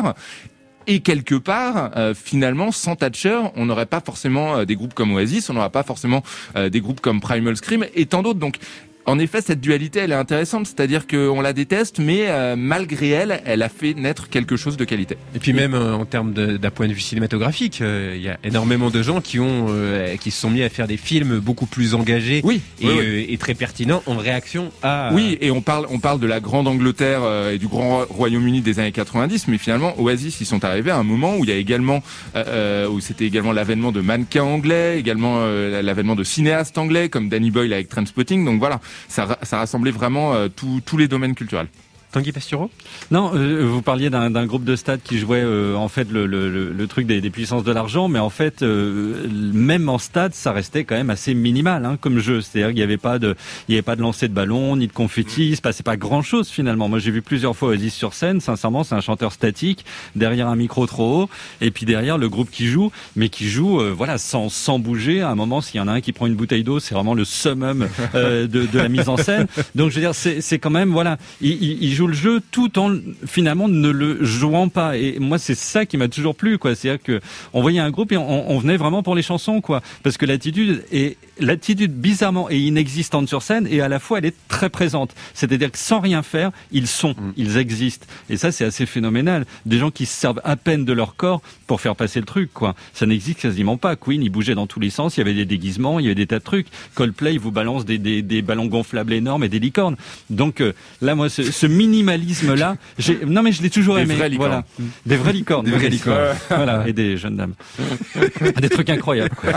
[SPEAKER 11] Et quelque part, euh, finalement, sans Thatcher, on n'aurait pas forcément euh, des groupes comme Oasis, on n'aurait pas forcément euh, des groupes comme Primal Scream et tant d'autres. Donc, en effet, cette dualité, elle est intéressante, c'est-à-dire qu'on la déteste, mais euh, malgré elle, elle a fait naître quelque chose de qualité.
[SPEAKER 4] Et puis même euh, en termes de, d'un point de vue cinématographique, il euh, y a énormément de gens qui ont, euh, qui se sont mis à faire des films beaucoup plus engagés,
[SPEAKER 11] oui,
[SPEAKER 4] et,
[SPEAKER 11] oui, oui.
[SPEAKER 4] Euh, et très pertinents en réaction à.
[SPEAKER 11] Oui, et on parle, on parle de la grande Angleterre euh, et du grand Royaume-Uni des années quatre-vingt-dix, mais finalement, Oasis, ils sont arrivés à un moment où il y a également, euh, où c'était également l'avènement de mannequins anglais, également euh, l'avènement de cinéastes anglais comme Danny Boyle avec Trainspotting. Donc voilà. Ça, ça rassemblait vraiment euh, tous les domaines culturels.
[SPEAKER 4] Tanguy Pastureau ?
[SPEAKER 9] Non, euh, vous parliez d'un, d'un groupe de stade qui jouait euh, en fait le, le, le truc des, des puissances de l'argent, mais en fait euh, même en stade, ça restait quand même assez minimal hein, comme jeu. C'est-à-dire qu'il n'y avait pas de, il y avait pas de lancer de ballon ni de confetti. Il se passait pas grand-chose finalement. Moi, j'ai vu plusieurs fois Oasis sur scène. Sincèrement, c'est un chanteur statique derrière un micro trop haut, et puis derrière le groupe qui joue, mais qui joue euh, voilà sans sans bouger. À un moment, s'il y en a un qui prend une bouteille d'eau, c'est vraiment le summum euh, de, de la mise en scène. Donc je veux dire, c'est, c'est quand même voilà, il, il, il joue le jeu tout en finalement ne le jouant pas, et moi c'est ça qui m'a toujours plu quoi, c'est-à-dire que on voyait un groupe et on, on venait vraiment pour les chansons quoi, parce que l'attitude est l'attitude bizarrement est inexistante sur scène et à la fois elle est très présente, c'est-à-dire que sans rien faire ils sont, mmh. ils existent, et ça c'est assez phénoménal, des gens qui se servent à peine de leur corps pour faire passer le truc quoi, ça n'existe quasiment pas. Queen ils bougeaient dans tous les sens, il y avait des déguisements, il y avait des tas de trucs, Coldplay ils vous balance des, des, des ballons gonflables énormes et des licornes, donc euh, là moi ce, ce minimalisme là, j'ai... non mais je l'ai toujours
[SPEAKER 11] des
[SPEAKER 9] aimé,
[SPEAKER 11] vraies
[SPEAKER 9] voilà, des vraies licornes,
[SPEAKER 11] des vraies licornes,
[SPEAKER 9] voilà, et des jeunes dames, des trucs incroyables quoi.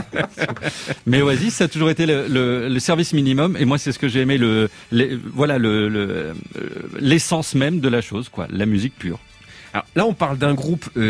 [SPEAKER 9] Mais Oasis ça a toujours été le, le, le service minimum, et moi c'est ce que j'ai aimé, le, les, voilà le, le, l'essence même de la chose quoi, la musique pure.
[SPEAKER 4] Alors là, on parle d'un groupe euh,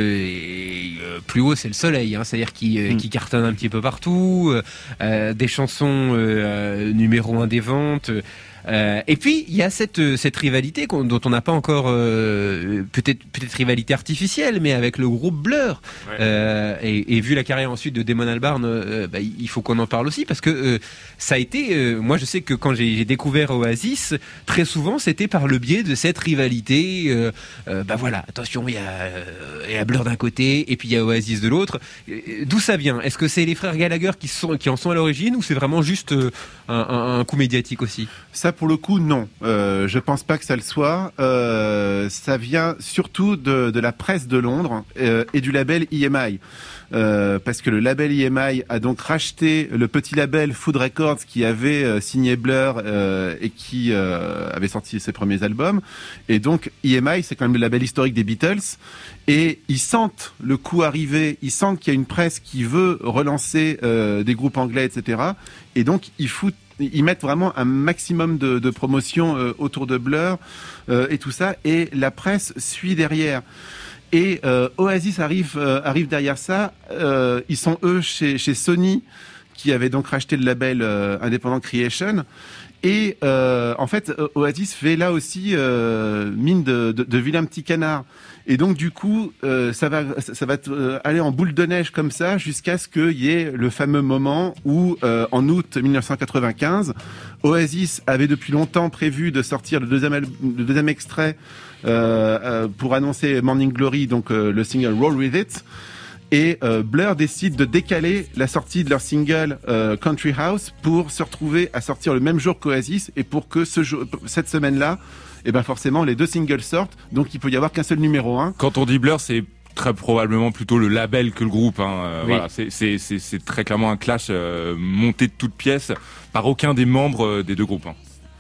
[SPEAKER 4] euh, plus haut, c'est le soleil, hein, c'est-à-dire qui, euh, mmh. qui cartonne un petit peu partout, euh, des chansons euh, numéro un des ventes. Euh, et puis il y a cette cette rivalité dont on n'a pas encore euh, peut-être peut-être rivalité artificielle, mais avec le groupe Blur. Ouais. Euh, et, et vu la carrière ensuite de Damon Albarn, euh, bah, il faut qu'on en parle aussi parce que euh, ça a été. Euh, moi, je sais que quand j'ai, j'ai découvert Oasis, très souvent c'était par le biais de cette rivalité. Euh, euh, bah voilà, attention, il y a euh, il y a Blur d'un côté et puis il y a Oasis de l'autre. D'où ça vient ? Est-ce que c'est les frères Gallagher qui sont qui en sont à l'origine ou c'est vraiment juste euh, un, un, un coup médiatique aussi ?
[SPEAKER 12] Ça, pour le coup, non. Euh, je pense pas que ça le soit. Euh, ça vient surtout de, de la presse de Londres euh, et du label E M I. Euh, parce que le label E M I a donc racheté le petit label Food Records qui avait euh, signé Blur euh, et qui euh, avait sorti ses premiers albums. Et donc E M I, c'est quand même le label historique des Beatles. Et ils sentent le coup arriver, ils sentent qu'il y a une presse qui veut relancer euh, des groupes anglais, et cetera. Et donc ils foutent ils mettent vraiment un maximum de, de promotion euh, autour de Blur euh, et tout ça, et la presse suit derrière. Et euh, Oasis arrive euh, arrive derrière ça. Euh, ils sont eux chez, chez Sony, qui avait donc racheté le label euh, indépendant Creation. Et euh, en fait, Oasis fait là aussi euh, mine de, de, de vilain petit canard. Et donc du coup, euh, ça va, ça va aller en boule de neige comme ça jusqu'à ce qu'il y ait le fameux moment où, euh, en août dix-neuf cent quatre-vingt-quinze, Oasis avait depuis longtemps prévu de sortir le deuxième, le deuxième extrait euh, euh, pour annoncer Morning Glory, donc euh, le single Roll With It. Et euh, Blur décide de décaler la sortie de leur single euh, Country House pour se retrouver à sortir le même jour qu'Oasis et pour que ce jour, cette semaine-là, et ben forcément les deux singles sortent, donc il peut y avoir qu'un seul numéro un.
[SPEAKER 11] Quand on dit Blur, c'est très probablement plutôt le label que le groupe. Hein. Euh,
[SPEAKER 4] oui.
[SPEAKER 11] Voilà, c'est, c'est, c'est, c'est très clairement un clash euh, monté de toutes pièces par aucun des membres euh, des deux groupes. Hein.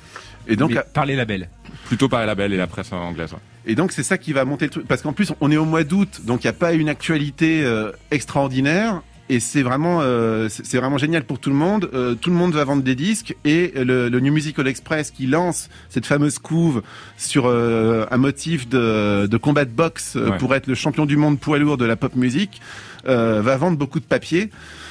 [SPEAKER 12] Et donc
[SPEAKER 4] Mais par les labels.
[SPEAKER 11] Plutôt par les labels et la presse anglaise. Ouais.
[SPEAKER 12] Et donc c'est ça qui va monter le truc, parce qu'en plus on est au mois d'août, donc il n'y a pas une actualité euh, extraordinaire. Et c'est vraiment, euh, c'est vraiment génial pour tout le monde. Euh, tout le monde va vendre des disques et le, le New Musical Express qui lance cette fameuse couve sur euh, un motif de, de combat de boxe ouais. pour être le champion du monde poids lourd de la pop music euh, va vendre beaucoup de papier.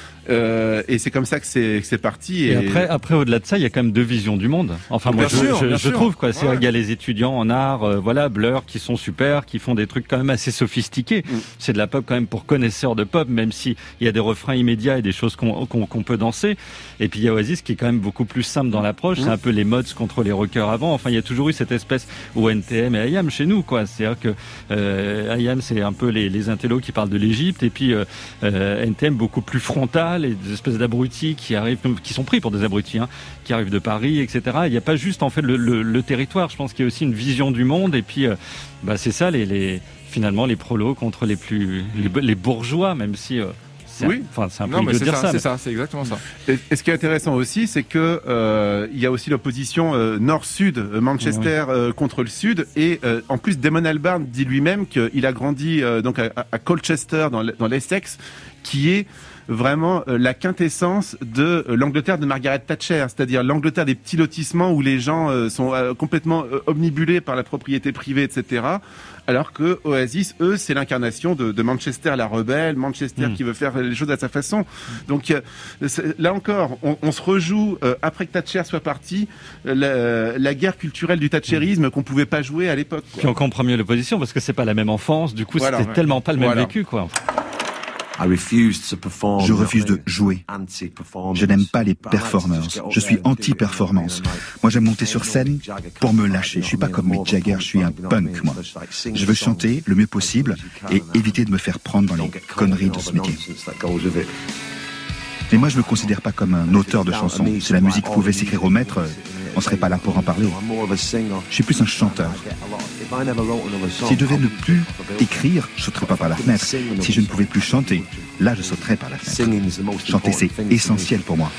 [SPEAKER 12] Euh, et c'est comme ça que c'est, que c'est parti.
[SPEAKER 9] Et, et après, après, au-delà de ça, il y a quand même deux visions du monde. Enfin, moi, je, sûr, je, je trouve quoi. C'est, ouais. Il y a les étudiants en art, euh, voilà, Blur, qui sont super, qui font des trucs quand même assez sophistiqués. Mm. C'est de la pop quand même pour connaisseurs de pop, même si il y a des refrains immédiats et des choses qu'on, qu'on, qu'on peut danser. Et puis il y a Oasis qui est quand même beaucoup plus simple dans l'approche. Mm. C'est un peu les mods contre les rockers avant. Enfin, il y a toujours eu cette espèce où N T M et I A M chez nous, quoi. C'est-à-dire que euh, I A M, c'est un peu les, les intellos qui parlent de l'Égypte, et puis euh, euh, N T M beaucoup plus frontal. Et des espèces d'abrutis qui arrivent, qui sont pris pour des abrutis, hein, qui arrivent de Paris, et cetera. Il n'y a pas juste en fait le, le, le territoire. Je pense qu'il y a aussi une vision du monde. Et puis, euh, bah c'est ça, les, les finalement les prolos contre les plus les, les bourgeois, même si. Euh, C'est
[SPEAKER 12] oui,
[SPEAKER 9] enfin c'est un peu
[SPEAKER 11] non, mais
[SPEAKER 9] de
[SPEAKER 11] c'est
[SPEAKER 9] dire
[SPEAKER 11] ça,
[SPEAKER 9] ça.
[SPEAKER 11] C'est
[SPEAKER 9] mais...
[SPEAKER 11] ça, c'est exactement ça.
[SPEAKER 12] Et, et ce qui est intéressant aussi, c'est que euh, il y a aussi l'opposition euh, Nord-Sud, Manchester oui. euh, contre le Sud, et euh, en plus Damon Albarn dit lui-même qu'il a grandi euh, donc à, à Colchester dans, dans l'Essex, qui est vraiment euh, la quintessence de euh, l'Angleterre de Margaret Thatcher, c'est-à-dire l'Angleterre des petits lotissements où les gens euh, sont euh, complètement euh, omnibulés par la propriété privée, et cetera. Alors que Oasis, eux, c'est l'incarnation de, de Manchester la rebelle, Manchester mmh. qui veut faire les choses à sa façon. Donc euh, là encore, on, on se rejoue, euh, après que Thatcher soit parti, la, la guerre culturelle du thatcherisme mmh. qu'on pouvait pas jouer à l'époque. Quoi.
[SPEAKER 9] Puis on comprend mieux l'opposition parce que c'est pas la même enfance, du coup voilà, c'était ouais. tellement pas le même voilà. vécu, quoi.
[SPEAKER 14] Je refuse de jouer. Je n'aime pas les performances. Je suis anti-performance. Moi, j'aime monter sur scène pour me lâcher. Je suis pas comme Mick Jagger, je suis un punk, moi. Je veux chanter le mieux possible et éviter de me faire prendre dans les conneries de ce métier. Mais moi, je me considère pas comme un auteur de chansons. Si la musique pouvait s'écrire au maître, on serait pas là pour en parler. Je suis plus un chanteur. Si je devais ne plus écrire, je sauterais pas par la fenêtre. Si je ne pouvais plus chanter, là, je sauterais par la fenêtre. Chanter, c'est essentiel pour moi.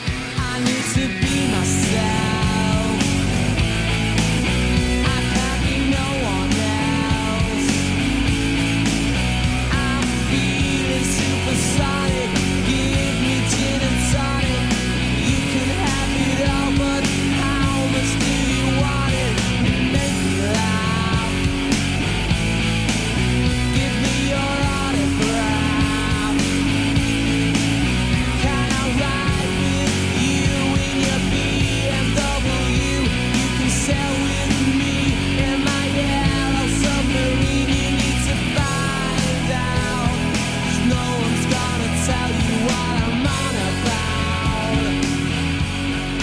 [SPEAKER 8] Can I ride with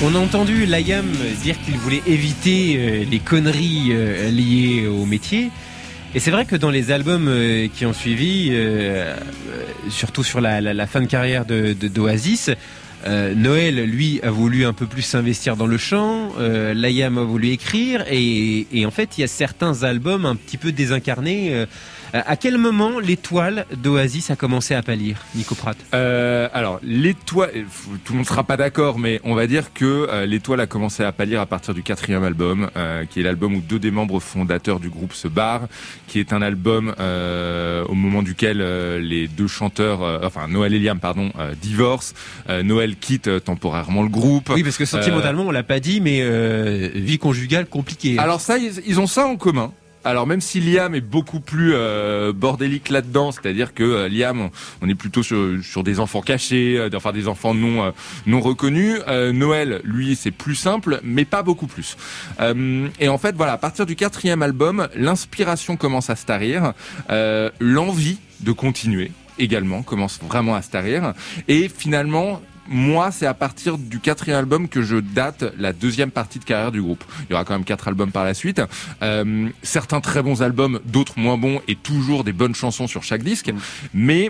[SPEAKER 4] On a entendu Liam dire qu'il voulait éviter euh, les conneries euh, liées au métier. Et c'est vrai que dans les albums euh, qui ont suivi, euh, euh, surtout sur la, la, la fin de carrière de, de, d'Oasis, euh, Noël, lui, a voulu un peu plus s'investir dans le chant, euh, Liam a voulu écrire, et, et en fait, il y a certains albums un petit peu désincarnés. Euh, à quel moment l'étoile d'Oasis a commencé à pâlir, Nico Pratt?
[SPEAKER 11] euh, Alors, l'étoile, tout le monde sera pas d'accord, mais on va dire que euh, l'étoile a commencé à pâlir à partir du quatrième album, euh, qui est l'album où deux des membres fondateurs du groupe se barrent, qui est un album euh, au moment duquel euh, les deux chanteurs, euh, enfin Noël et Liam, pardon, euh, divorcent. Euh, Noël quitte euh, temporairement le groupe.
[SPEAKER 4] Oui, parce que sentimentalement, euh, on l'a pas dit, mais euh, vie conjugale compliquée.
[SPEAKER 11] Alors ça, ils, ils ont ça en commun. Alors même si Liam est beaucoup plus euh, bordélique là-dedans, c'est-à-dire que euh, Liam, on, on est plutôt sur, sur des enfants cachés, euh, enfin des enfants non euh, non reconnus. Euh, Noël, lui, c'est plus simple, mais pas beaucoup plus. Euh, et en fait, voilà, à partir du quatrième album, l'inspiration commence à se tarir, euh, l'envie de continuer également commence vraiment à se tarir, et finalement. Moi, c'est à partir du quatrième album que je date la deuxième partie de carrière du groupe. Il y aura quand même quatre albums par la suite. Euh, certains très bons albums, d'autres moins bons, et toujours des bonnes chansons sur chaque disque. Mais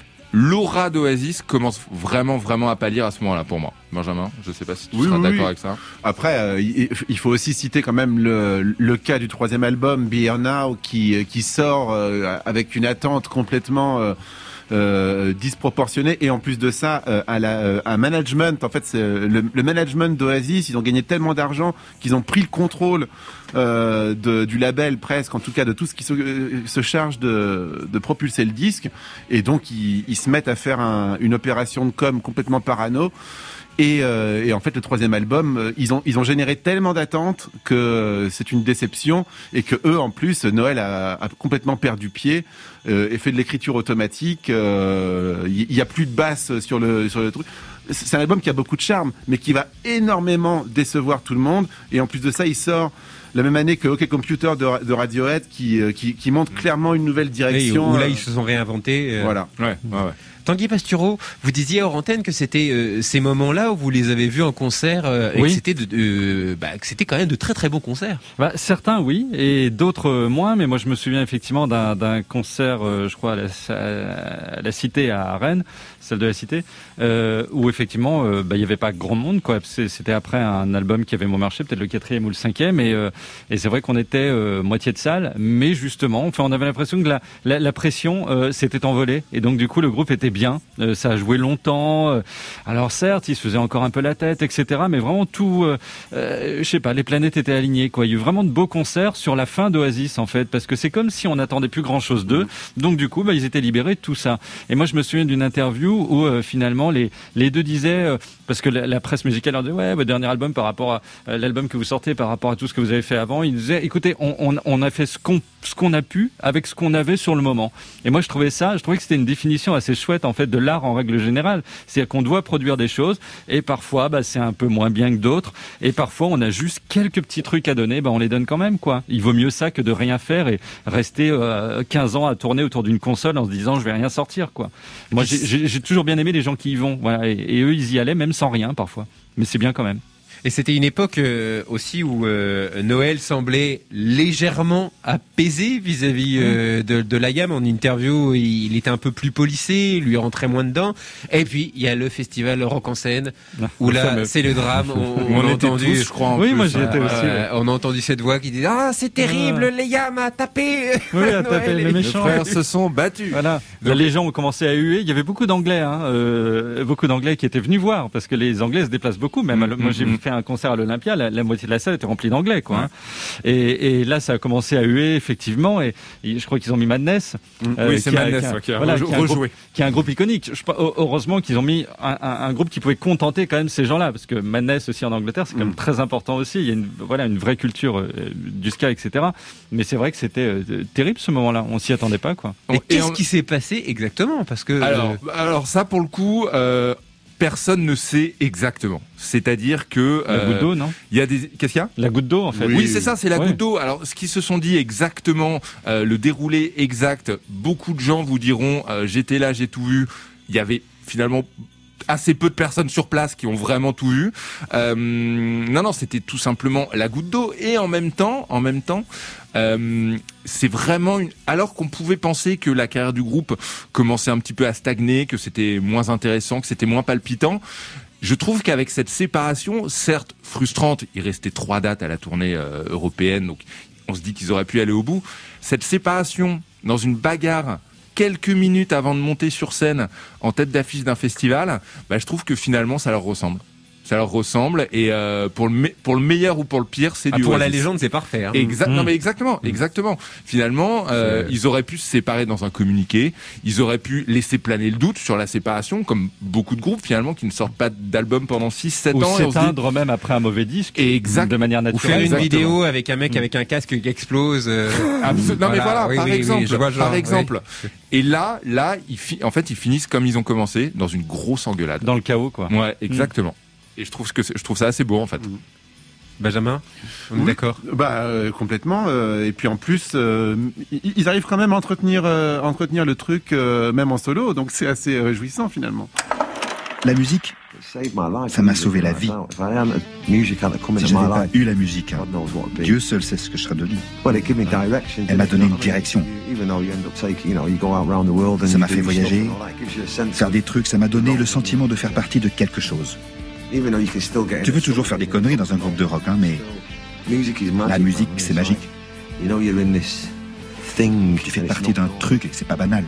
[SPEAKER 11] l'aura d'Oasis commence vraiment, vraiment à pâlir à ce moment-là pour moi. Benjamin, je ne sais pas si tu
[SPEAKER 12] oui,
[SPEAKER 11] seras
[SPEAKER 12] oui,
[SPEAKER 11] d'accord
[SPEAKER 12] oui.
[SPEAKER 11] avec ça.
[SPEAKER 12] Après, euh, il, il faut aussi citer quand même le, le cas du troisième album, Be Here Now, qui, qui sort euh, avec une attente complètement... Euh, Euh, disproportionné, et en plus de ça euh, à la euh, à management, en fait c'est le, le management d'Oasis, ils ont gagné tellement d'argent qu'ils ont pris le contrôle euh, de, du label, presque en tout cas de tout ce qui se, euh, se charge de, de propulser le disque, et donc ils, ils se mettent à faire un, une opération de com complètement parano. Et, euh, et en fait, le troisième album, euh, ils ont ils ont généré tellement d'attentes que euh, c'est une déception, et que eux, en plus, Noël a, a complètement perdu pied euh, et fait de l'écriture automatique. Il euh, y, y a plus de basse sur le sur le truc. C'est un album qui a beaucoup de charme, mais qui va énormément décevoir tout le monde. Et en plus de ça, il sort la même année que OK Computer de, de Radiohead, qui, qui qui montre clairement une nouvelle direction.
[SPEAKER 4] Oui, où là, ils se sont réinventés. Euh...
[SPEAKER 12] Voilà.
[SPEAKER 11] Ouais, ouais, ouais.
[SPEAKER 4] Tanguy Pastureau, vous disiez hors antenne que c'était euh, ces moments-là où vous les avez vus en concert, euh, et
[SPEAKER 9] oui.
[SPEAKER 4] que c'était de, de bah, que c'était quand même de très très bons concerts.
[SPEAKER 9] Bah, certains oui, et d'autres euh, moins. Mais moi, je me souviens effectivement d'un, d'un concert, euh, je crois à la, à la Cité à Rennes, celle de la Cité, euh, où effectivement, euh, bah, il y avait pas grand monde, quoi. C'était après un album qui avait moins marché, peut-être le quatrième ou le cinquième, et, euh, et c'est vrai qu'on était euh, moitié de salle, mais justement, enfin, on avait l'impression que la, la, la pression euh, s'était envolée, et donc du coup, le groupe était bien, euh, ça a joué longtemps. Euh, alors certes, il se faisait encore un peu la tête, et cetera. Mais vraiment tout, euh, euh, je sais pas, les planètes étaient alignées, quoi. Il y a eu vraiment de beaux concerts sur la fin d'Oasis, en fait, parce que c'est comme si on n'attendait plus grand-chose d'eux. Donc du coup, bah, ils étaient libérés de tout ça. Et moi, je me souviens d'une interview où euh, finalement les les deux disaient, euh, parce que la, la presse musicale leur disait, ouais, votre dernier album par rapport à euh, l'album que vous sortez, par rapport à tout ce que vous avez fait avant, ils disaient, écoutez, on, on, on a fait ce qu'on ce qu'on a pu avec ce qu'on avait sur le moment. Et moi, je trouvais ça, je trouvais que c'était une définition assez chouette, en fait, de l'art en règle générale. C'est-à-dire qu'on doit produire des choses, et parfois, bah, c'est un peu moins bien que d'autres, et parfois, on a juste quelques petits trucs à donner, bah, on les donne quand même, quoi. Il vaut mieux ça que de rien faire et rester euh, quinze ans à tourner autour d'une console en se disant, je vais rien sortir, quoi. Moi, j'ai, j'ai, j'ai toujours bien aimé les gens qui y vont, voilà, et, et eux, ils y allaient même sans rien, parfois. Mais c'est bien quand même.
[SPEAKER 4] Et c'était une époque euh, aussi où euh, Noël semblait légèrement apaisé vis-à-vis euh, de, de Liam. En interview, il, il était un peu plus polissé, lui rentrait moins dedans. Et puis il y a le festival Rock en scène où là c'est le drame. On, on, on a entendu,
[SPEAKER 11] tous, je crois. En
[SPEAKER 9] oui,
[SPEAKER 11] plus,
[SPEAKER 9] moi j'y étais
[SPEAKER 4] euh,
[SPEAKER 9] aussi.
[SPEAKER 4] Euh, on a entendu cette voix qui disait ah c'est terrible, ah. Liam a tapé.
[SPEAKER 9] Oui, a tapé les méchants.
[SPEAKER 11] Les frères se sont battus.
[SPEAKER 9] Voilà. Donc, les gens ont commencé à huer. Il y avait beaucoup d'Anglais, hein, euh, beaucoup d'Anglais qui étaient venus voir parce que les Anglais se déplacent beaucoup. Même mmh, moi j'ai mmh. fait un concert à l'Olympia, la, la moitié de la salle était remplie d'anglais, quoi. Hein. Et, et là, ça a commencé à huer, effectivement, et, et je crois qu'ils ont mis Madness.
[SPEAKER 11] Mmh. Euh, oui, c'est
[SPEAKER 9] qui
[SPEAKER 11] Madness,
[SPEAKER 9] a, qui a,
[SPEAKER 11] qui a,
[SPEAKER 9] voilà,
[SPEAKER 11] rejou-
[SPEAKER 9] qui a
[SPEAKER 11] rejoué.
[SPEAKER 9] Groupe, qui est un groupe iconique. Je, heureusement qu'ils ont mis un, un, un groupe qui pouvait contenter quand même ces gens-là, parce que Madness aussi en Angleterre, c'est quand même mmh. très important aussi. Il y a une, voilà, une vraie culture euh, du ska, et cetera. Mais c'est vrai que c'était euh, terrible ce moment-là. On s'y attendait pas, quoi.
[SPEAKER 4] Et, et qu'est-ce on... qui s'est passé exactement? Parce que
[SPEAKER 11] alors,
[SPEAKER 4] euh...
[SPEAKER 11] alors ça, pour le coup. Euh... Personne ne sait exactement. C'est-à-dire que
[SPEAKER 9] la euh, goutte d'eau, non?
[SPEAKER 11] Il y a des qu'est-ce qu'il y a?
[SPEAKER 9] La goutte d'eau, en fait.
[SPEAKER 11] Oui, oui c'est ça, c'est la
[SPEAKER 9] ouais.
[SPEAKER 11] goutte d'eau. Alors, ce qu'ils se sont dit exactement, euh, le déroulé exact. Beaucoup de gens vous diront, euh, j'étais là, j'ai tout vu. Il y avait finalement assez peu de personnes sur place qui ont vraiment tout vu. Euh, non, non, c'était tout simplement la goutte d'eau. Et en même temps, en même temps, euh, c'est vraiment une... alors qu'on pouvait penser que la carrière du groupe commençait un petit peu à stagner, que c'était moins intéressant, que c'était moins palpitant. Je trouve qu'avec cette séparation, certes frustrante, il restait trois dates à la tournée euh, européenne, donc on se dit qu'ils auraient pu aller au bout. Cette séparation dans une bagarre quelques minutes avant de monter sur scène en tête d'affiche d'un festival, bah, je trouve que finalement ça leur ressemble. Ça leur ressemble et euh, pour le me- pour le meilleur ou pour le pire, c'est
[SPEAKER 4] ah,
[SPEAKER 11] du
[SPEAKER 4] pour
[SPEAKER 11] Oasis.
[SPEAKER 4] La légende, c'est parfait. Hein.
[SPEAKER 11] Exact.
[SPEAKER 4] Mmh.
[SPEAKER 11] Non mais exactement, exactement. Finalement, euh, ils auraient pu se séparer dans un communiqué. Ils auraient pu laisser planer le doute sur la séparation, comme beaucoup de groupes finalement qui ne sortent pas d'album pendant six sept
[SPEAKER 9] ou
[SPEAKER 11] ans.
[SPEAKER 9] Ou s'éteindre dit... même après un mauvais disque.
[SPEAKER 11] Exact.
[SPEAKER 9] De manière naturelle.
[SPEAKER 4] Ou faire une
[SPEAKER 11] exactement.
[SPEAKER 4] vidéo avec un mec mmh. avec un casque qui explose. Euh...
[SPEAKER 11] Absol- non voilà. mais voilà, oui, par, oui, exemple, oui, genre, par exemple.
[SPEAKER 4] Oui.
[SPEAKER 11] Et là, là, ils fi- en fait, ils finissent comme ils ont commencé, dans une grosse engueulade.
[SPEAKER 9] Dans le chaos, quoi.
[SPEAKER 11] Ouais, exactement. Mmh. Et je trouve que je trouve ça assez beau en fait.
[SPEAKER 4] Benjamin, on est oui, d'accord.
[SPEAKER 12] Bah euh, complètement. Euh, et puis en plus, euh, ils arrivent quand même à entretenir, euh, entretenir le truc euh, même en solo, donc c'est assez réjouissant finalement.
[SPEAKER 14] La musique, ça m'a sauvé la vie. Si j'avais pas eu la musique, hein, Dieu seul sait ce que je serais devenu. Elle m'a donné une direction. Ça m'a fait voyager, faire des trucs, ça m'a donné le sentiment de faire partie de quelque chose. Tu peux toujours faire des conneries dans un groupe de rock, hein, mais la musique, c'est magique. Tu fais partie d'un truc et que c'est pas banal.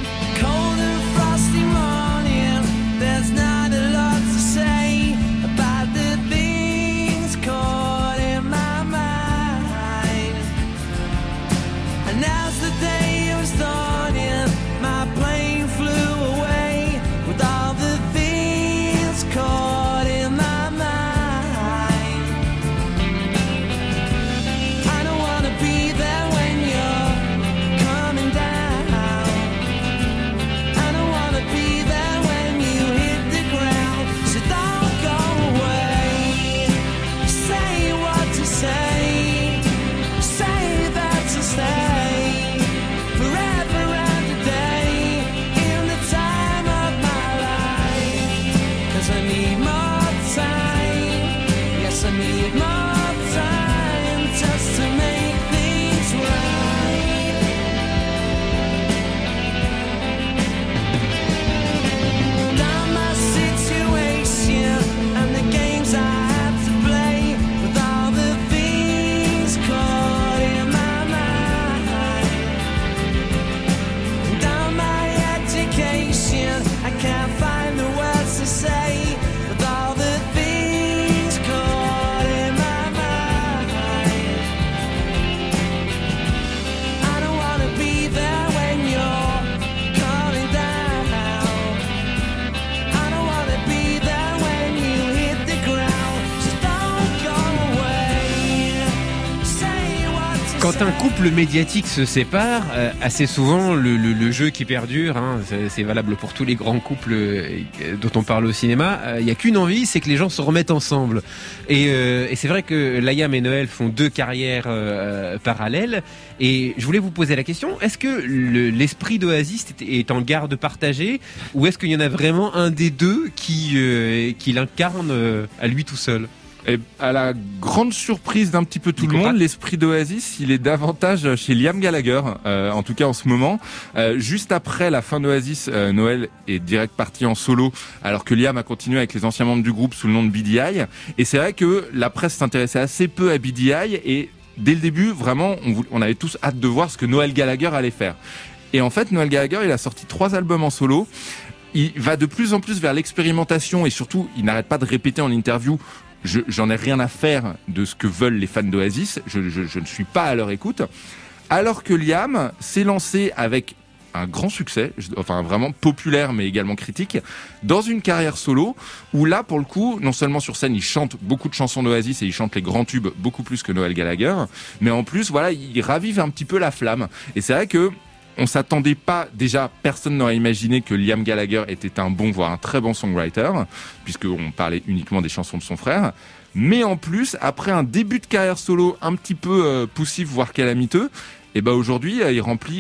[SPEAKER 4] Quand un couple médiatique se sépare, euh, assez souvent le, le, le jeu qui perdure, hein, c'est, c'est valable pour tous les grands couples euh, dont on parle au cinéma, il euh, n'y a qu'une envie, c'est que les gens se remettent ensemble. Et, euh, et c'est vrai que Liam et Noël font deux carrières euh, parallèles. Et je voulais vous poser la question, est-ce que le, l'esprit d'Oasis est, est en garde partagée, ou est-ce qu'il y en a vraiment un des deux qui, euh, qui l'incarne euh, à lui tout seul ?
[SPEAKER 11] Et à la grande surprise d'un petit peu tout le monde, l'esprit d'Oasis, il est davantage chez Liam Gallagher, euh, en tout cas en ce moment. Euh, juste après la fin d'Oasis, euh, Noël est direct parti en solo, alors que Liam a continué avec les anciens membres du groupe sous le nom de B D I. Et c'est vrai que la presse s'intéressait assez peu à B D I, et dès le début, vraiment, on, voulait, on avait tous hâte de voir ce que Noël Gallagher allait faire. Et en fait, Noël Gallagher, il a sorti trois albums en solo. Il va de plus en plus vers l'expérimentation, et surtout, il n'arrête pas de répéter en interview: Je, j'en ai rien à faire de ce que veulent les fans d'Oasis, je, je, je ne suis pas à leur écoute. Alors que Liam s'est lancé avec un grand succès, enfin vraiment populaire mais également critique, dans une carrière solo, où là pour le coup, non seulement sur scène il chante beaucoup de chansons d'Oasis et il chante les grands tubes beaucoup plus que Noël Gallagher, mais en plus voilà, il ravive un petit peu la flamme. Et c'est vrai que on s'attendait pas, déjà, personne n'aurait imaginé que Liam Gallagher était un bon, voire un très bon songwriter, puisqu'on parlait uniquement des chansons de son frère. Mais en plus, après un début de carrière solo un petit peu euh, poussif, voire calamiteux, et ben aujourd'hui, il remplit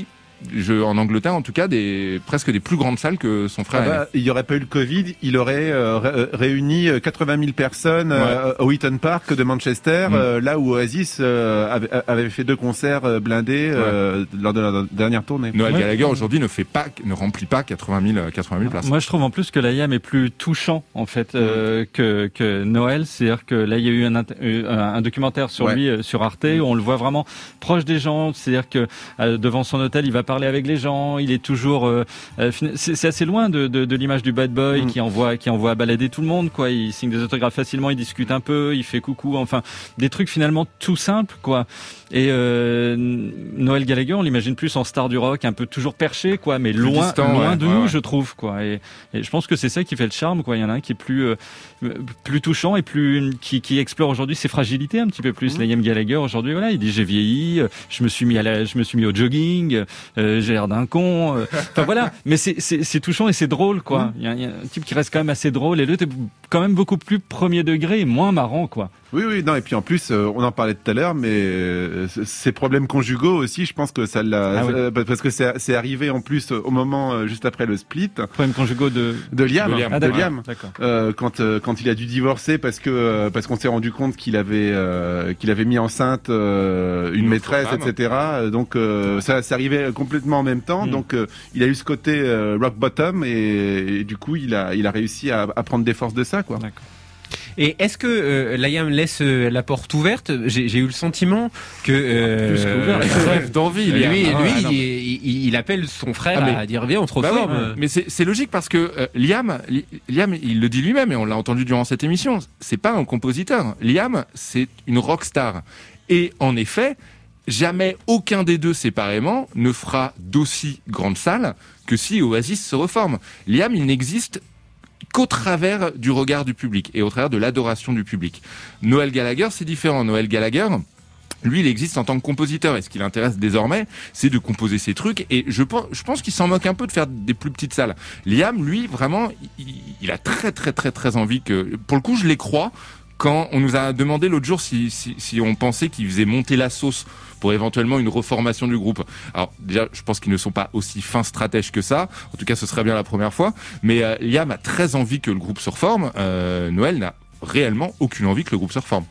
[SPEAKER 11] je, en Angleterre en tout cas, des presque des plus grandes salles que son frère.
[SPEAKER 12] Ah bah, il n'y aurait pas eu le Covid, il aurait euh, ré- réuni quatre-vingt mille personnes ouais. euh, au Eaton Park de Manchester, mmh. euh, là où Oasis euh, avait, avait fait deux concerts euh, blindés euh, ouais. lors de la dernière tournée.
[SPEAKER 11] Noël
[SPEAKER 12] ouais.
[SPEAKER 11] Gallagher aujourd'hui ne fait pas, ne remplit pas quatre-vingt mille places.
[SPEAKER 9] Moi, je trouve en plus que l'I A M est plus touchant en fait euh, mmh. que, que Noël, c'est-à-dire que là il y a eu un, un, un documentaire sur ouais. lui euh, sur Arte mmh. où on le voit vraiment proche des gens, c'est-à-dire que euh, devant son hôtel il va parler avec les gens, il est toujours euh, euh, c'est, c'est assez loin de, de, de l'image du bad boy mmh. qui envoie qui envoie balader tout le monde quoi, il signe des autographes facilement, il discute un peu, il fait coucou, enfin des trucs finalement tout simples quoi. Et euh, Noël Gallagher, on l'imagine plus en star du rock, un peu toujours perché quoi, mais plus loin distant, loin ouais, de ouais, nous ouais. je trouve quoi. Et, et je pense que c'est ça qui fait le charme quoi. Il y en a un qui est plus euh, plus touchant et plus qui, qui explore aujourd'hui ses fragilités un petit peu plus. Mmh. Liam Gallagher aujourd'hui voilà, il dit j'ai vieilli, je me suis mis à la, je me suis mis au jogging, euh, j'ai l'air d'un con. Euh, enfin voilà, mais c'est c'est c'est touchant et c'est drôle quoi. Mmh. Il y a, il y a un type qui reste quand même assez drôle et l'autre est quand même beaucoup plus premier degré et moins marrant quoi.
[SPEAKER 12] Oui, oui, non, et puis en plus, euh, on en parlait tout à l'heure, mais euh, ces problèmes conjugaux aussi, je pense que ça l'a, ah oui. euh, parce que c'est, c'est arrivé en plus au moment euh, juste après le split.
[SPEAKER 9] Problèmes conjugaux de
[SPEAKER 12] de Liam, de Liam,
[SPEAKER 9] ah,
[SPEAKER 12] de Liam.
[SPEAKER 9] D'accord.
[SPEAKER 12] Euh, quand euh, quand il a dû divorcer parce que euh, parce qu'on s'est rendu compte qu'il avait euh, qu'il avait mis enceinte euh, une, une maîtresse, et cetera. Donc euh, ça, ça arrivait complètement en même temps. Mm. Donc euh, il a eu ce côté euh, rock bottom et, et du coup il a il a réussi à, à prendre des forces de ça, quoi.
[SPEAKER 4] D'accord. Et est-ce que euh, Liam laisse euh, la porte ouverte? J'ai, j'ai eu le sentiment que euh,
[SPEAKER 11] plus qu'ouvert, il rêve d'envie.
[SPEAKER 4] Lui, lui,
[SPEAKER 11] ah,
[SPEAKER 4] lui
[SPEAKER 11] ah,
[SPEAKER 4] il, il, il appelle son frère ah, mais, à dire viens, on te
[SPEAKER 11] bah
[SPEAKER 4] reforme.
[SPEAKER 11] Oui, mais c'est, c'est logique parce que euh, Liam, Liam, il le dit lui-même et on l'a entendu durant cette émission. C'est pas un compositeur. Liam, c'est une rockstar. Et en effet, jamais aucun des deux séparément ne fera d'aussi grande salle que si Oasis se reforme. Liam, il n'existe qu'au travers du regard du public et au travers de l'adoration du public. Noël Gallagher, c'est différent. Noël Gallagher, lui, il existe en tant que compositeur. Et ce qui l'intéresse désormais, c'est de composer ses trucs. Et je pense, je pense qu'il s'en moque un peu de faire des plus petites salles. Liam, lui, vraiment, il, il a très, très, très, très envie que... Pour le coup, je les crois. Quand on nous a demandé l'autre jour si, si, si on pensait qu'il faisait monter la sauce pour éventuellement une reformation du groupe. Alors déjà, je pense qu'ils ne sont pas aussi fins stratèges que ça. En tout cas, ce serait bien la première fois. Mais euh, Liam a très envie que le groupe se reforme. Euh, Noël n'a réellement aucune envie que le groupe se reforme.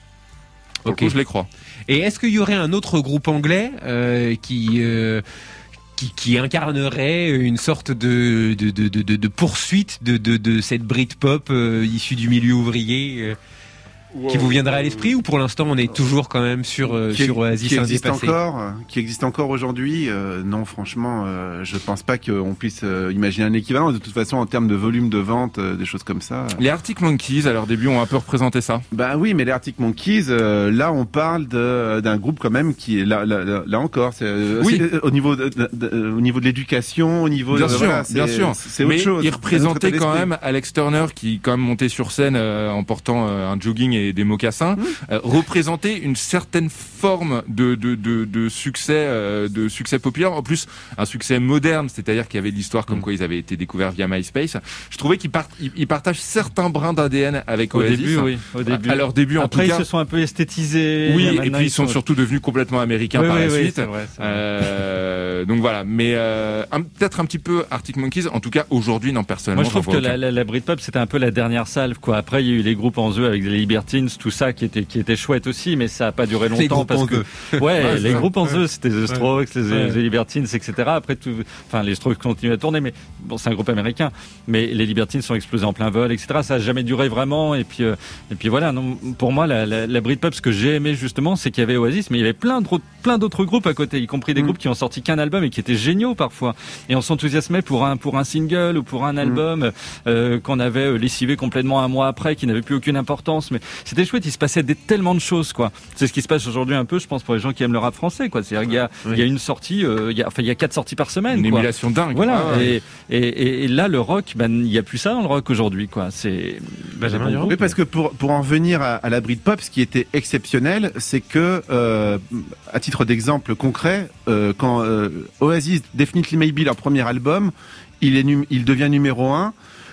[SPEAKER 11] Pour okay. le coup, je les crois.
[SPEAKER 4] Et est-ce qu'il y aurait un autre groupe anglais euh, qui... Euh... Qui, qui incarnerait une sorte de, de, de, de, de poursuite de, de, de cette Britpop euh, issue du milieu ouvrier euh, wow. qui vous viendrait à l'esprit, ou pour l'instant on est toujours quand même sur, euh,
[SPEAKER 12] qui,
[SPEAKER 4] sur Oasis
[SPEAKER 12] qui existe
[SPEAKER 4] indépassé
[SPEAKER 12] encore, qui existe encore aujourd'hui euh, Non, franchement, euh, je pense pas qu'on puisse euh, imaginer un équivalent. De toute façon, en termes de volume de vente, euh, des choses comme ça. Euh...
[SPEAKER 11] Les Arctic Monkeys, à leur début, ont un peu représenté ça.
[SPEAKER 12] Bah oui, mais les Arctic Monkeys, euh, là, on parle de, d'un groupe quand même qui est là, là, là, là encore. C'est,
[SPEAKER 11] oui.
[SPEAKER 12] c'est, au niveau de, de, de, au niveau de l'éducation, au niveau.
[SPEAKER 11] Bien
[SPEAKER 12] de,
[SPEAKER 11] sûr,
[SPEAKER 12] voilà,
[SPEAKER 11] bien sûr.
[SPEAKER 12] C'est autre
[SPEAKER 11] mais
[SPEAKER 12] chose.
[SPEAKER 11] Ils représentaient quand même Alex Turner, qui quand même montait sur scène euh, en portant euh, un jogging et des mocassins, mmh. euh, représentait une certaine forme de de de, de succès, euh, de succès populaire. En plus, un succès moderne, c'est-à-dire qu'il y avait de l'histoire comme mmh. quoi ils avaient été découverts via MySpace. Je trouvais qu'ils, part, ils, ils partagent certains brins d'A D N avec
[SPEAKER 9] au
[SPEAKER 11] Oasis.
[SPEAKER 9] Début, oui, au début.
[SPEAKER 11] À leur début,
[SPEAKER 9] Après,
[SPEAKER 11] en tout cas.
[SPEAKER 9] Ils se sont un peu esthétisés.
[SPEAKER 11] Oui, et puis ils sont, sont surtout devenus complètement américains
[SPEAKER 9] oui,
[SPEAKER 11] par
[SPEAKER 9] oui,
[SPEAKER 11] la
[SPEAKER 9] oui,
[SPEAKER 11] suite.
[SPEAKER 9] C'est vrai, c'est vrai.
[SPEAKER 11] Euh, donc voilà, mais euh, un, peut-être un petit peu Arctic Monkeys. En tout cas, aujourd'hui, non, personnellement.
[SPEAKER 9] Moi, je trouve que la, la, la Britpop, c'était un peu la dernière salve, quoi. Après, il y a eu les groupes en eux avec les Libertines, tout ça, qui était qui était chouette aussi, mais ça a pas duré longtemps parce que ouais, ouais les groupes en eux, c'était The Strokes, ouais. les, ouais. les Libertines, et cetera. Après tout, enfin, les Strokes continuent à tourner, mais bon, c'est un groupe américain. Mais les Libertines sont explosés en plein vol, et cetera. Ça a jamais duré vraiment. Et puis, euh, et puis voilà. Non, pour moi, la, la, la Britpop, ce que j'ai aimé justement, c'est qu'il y avait Oasis, mais il y avait plein d'autres, plein d'autres groupes à côté, y compris des mmh. groupes qui ont sorti qu'un album et qui étaient géniaux parfois. Et on s'enthousiasmait pour un pour un single ou pour un album mmh. euh, qu'on avait lessivé complètement un mois après, qui n'avait plus aucune importance. Mais c'était chouette. Il se passait des, tellement de choses, quoi. C'est ce qui se passe aujourd'hui un peu, je pense, pour les gens qui aiment le rap français, quoi. C'est-à-dire qu'il y a oui. il y a une sortie, euh, il y a enfin il y a quatre sorties par semaine.
[SPEAKER 11] Une
[SPEAKER 9] quoi.
[SPEAKER 11] émulation dingue.
[SPEAKER 9] Voilà.
[SPEAKER 11] Ah, ouais.
[SPEAKER 9] et, et, et là, le rock, ben il y a plus ça dans le rock aujourd'hui, quoi. C'est
[SPEAKER 12] Benjamin Durand. Oui, parce que pour pour en revenir à, à la Britpop, ce qui était exceptionnel, c'est que euh, à titre d'exemple concret, euh, quand euh, Oasis Definitely Maybe, leur premier album, il est num- il devient numéro un.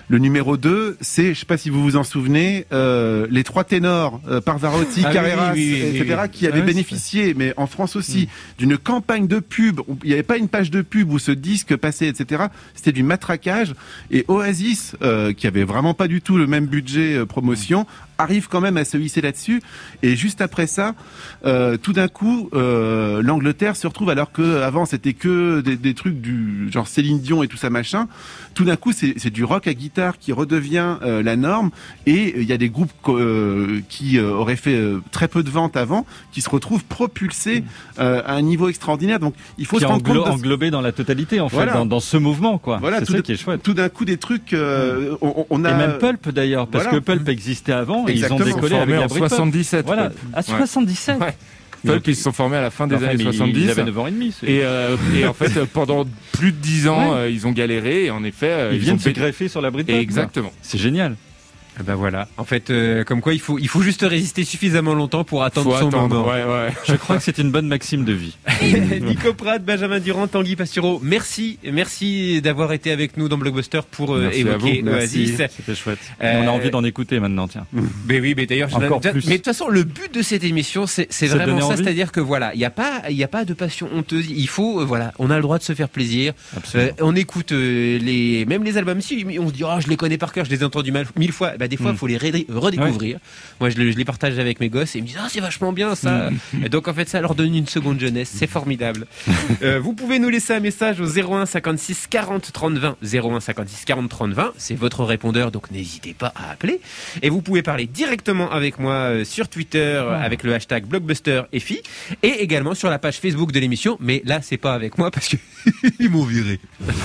[SPEAKER 12] Le numéro deux, c'est, je sais pas si vous vous en souvenez, euh, les trois ténors, euh, Pavarotti, ah, Carreras, oui, oui, oui, et cetera, oui, oui. qui avaient ah, bénéficié, oui, mais en France aussi, mmh. d'une campagne de pub. Il n'y avait pas une page de pub où ce disque passait, et cetera. C'était du matraquage. Et Oasis, euh, qui avait vraiment pas du tout le même budget euh, promotion, mmh. arrive quand même à se hisser là-dessus. Et juste après ça, euh, tout d'un coup, euh, l'Angleterre se retrouve, alors que avant c'était que des, des trucs du genre Céline Dion et tout ça machin. Tout d'un coup, c'est, c'est du rock à guitare qui redevient euh, la norme. Et il euh, y a des groupes euh, qui euh, auraient fait euh, très peu de ventes avant, qui se retrouvent propulsés euh, à un niveau extraordinaire. Donc, il faut
[SPEAKER 9] qui
[SPEAKER 12] se rendre
[SPEAKER 9] englo-
[SPEAKER 12] compte de...
[SPEAKER 9] englobé dans la totalité, en fait,
[SPEAKER 12] voilà.
[SPEAKER 9] dans, dans ce mouvement, quoi.
[SPEAKER 12] Voilà,
[SPEAKER 9] c'est
[SPEAKER 12] tout
[SPEAKER 9] ça
[SPEAKER 12] de,
[SPEAKER 9] qui est chouette.
[SPEAKER 12] Tout d'un coup, des trucs, euh, on, on a.
[SPEAKER 9] Et même Pulp d'ailleurs, parce
[SPEAKER 12] voilà.
[SPEAKER 9] que Pulp existait avant.
[SPEAKER 12] Exactement.
[SPEAKER 9] Et ils ont décollé avec la Britpop.
[SPEAKER 11] soixante-dix-sept.
[SPEAKER 9] Voilà, à soixante-dix-sept.
[SPEAKER 11] Ouais. Pulp, ils se sont formés à la fin des
[SPEAKER 9] enfin,
[SPEAKER 11] années soixante-dix.
[SPEAKER 9] Ils avaient neuf ans et demi.
[SPEAKER 11] Et, euh, et en fait, pendant plus de dix ans, ouais. euh, ils ont galéré. Et en effet, euh,
[SPEAKER 9] ils, ils viennent
[SPEAKER 11] ont
[SPEAKER 9] se greffer sur la Britpop.
[SPEAKER 11] Exactement.
[SPEAKER 9] C'est génial.
[SPEAKER 4] Eh ben voilà. En fait, euh, comme quoi, il faut, il faut juste résister suffisamment longtemps pour attendre
[SPEAKER 11] faut
[SPEAKER 4] son
[SPEAKER 11] attendre,
[SPEAKER 4] moment.
[SPEAKER 11] Ouais, ouais.
[SPEAKER 9] Je crois que c'est une bonne maxime de vie.
[SPEAKER 4] Nico Prat, Benjamin Durand, Tanguy Pastureau, merci, merci d'avoir été avec nous dans Blockbuster pour euh, évoquer Oasis.
[SPEAKER 9] C'était chouette. Euh... On a envie d'en écouter maintenant, tiens.
[SPEAKER 4] Mais oui, mais d'ailleurs,
[SPEAKER 9] encore
[SPEAKER 4] je...
[SPEAKER 9] plus.
[SPEAKER 4] Mais de toute façon, le but de cette émission, c'est, c'est vraiment ça, envie. C'est-à-dire que voilà, il n'y a pas, il y a pas de passion honteuse. Il faut, euh, voilà, on a le droit de se faire plaisir. Euh, on écoute euh, les, même les albums. Si on se dit, oh, je les connais par cœur, je les ai entendus mal, mille fois. Bah des fois, il mm. faut les ré- redécouvrir. Ouais. Moi, je, le, je les partage avec mes gosses et ils me disent ah, c'est vachement bien ça. Et donc en fait, ça leur donne une seconde jeunesse. C'est formidable. euh, vous pouvez nous laisser un message au zéro un cinquante-six quarante trente vingt. zéro un cinquante-six quarante trente vingt. C'est votre répondeur, donc n'hésitez pas à appeler. Et vous pouvez parler directement avec moi euh, sur Twitter oh. avec le hashtag BlockbusterFI et également sur la page Facebook de l'émission. Mais là, c'est pas avec moi parce que ils m'ont viré.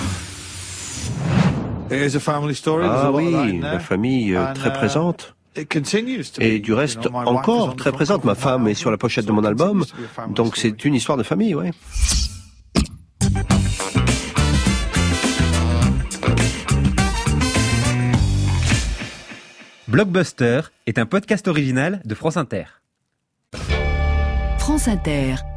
[SPEAKER 10] Ah oui, la famille euh, très présente. Et du reste, encore très présente. Ma femme est sur la pochette de mon album, donc c'est une histoire de famille, ouais.
[SPEAKER 4] Blockbuster est un podcast original de France Inter.
[SPEAKER 5] France Inter.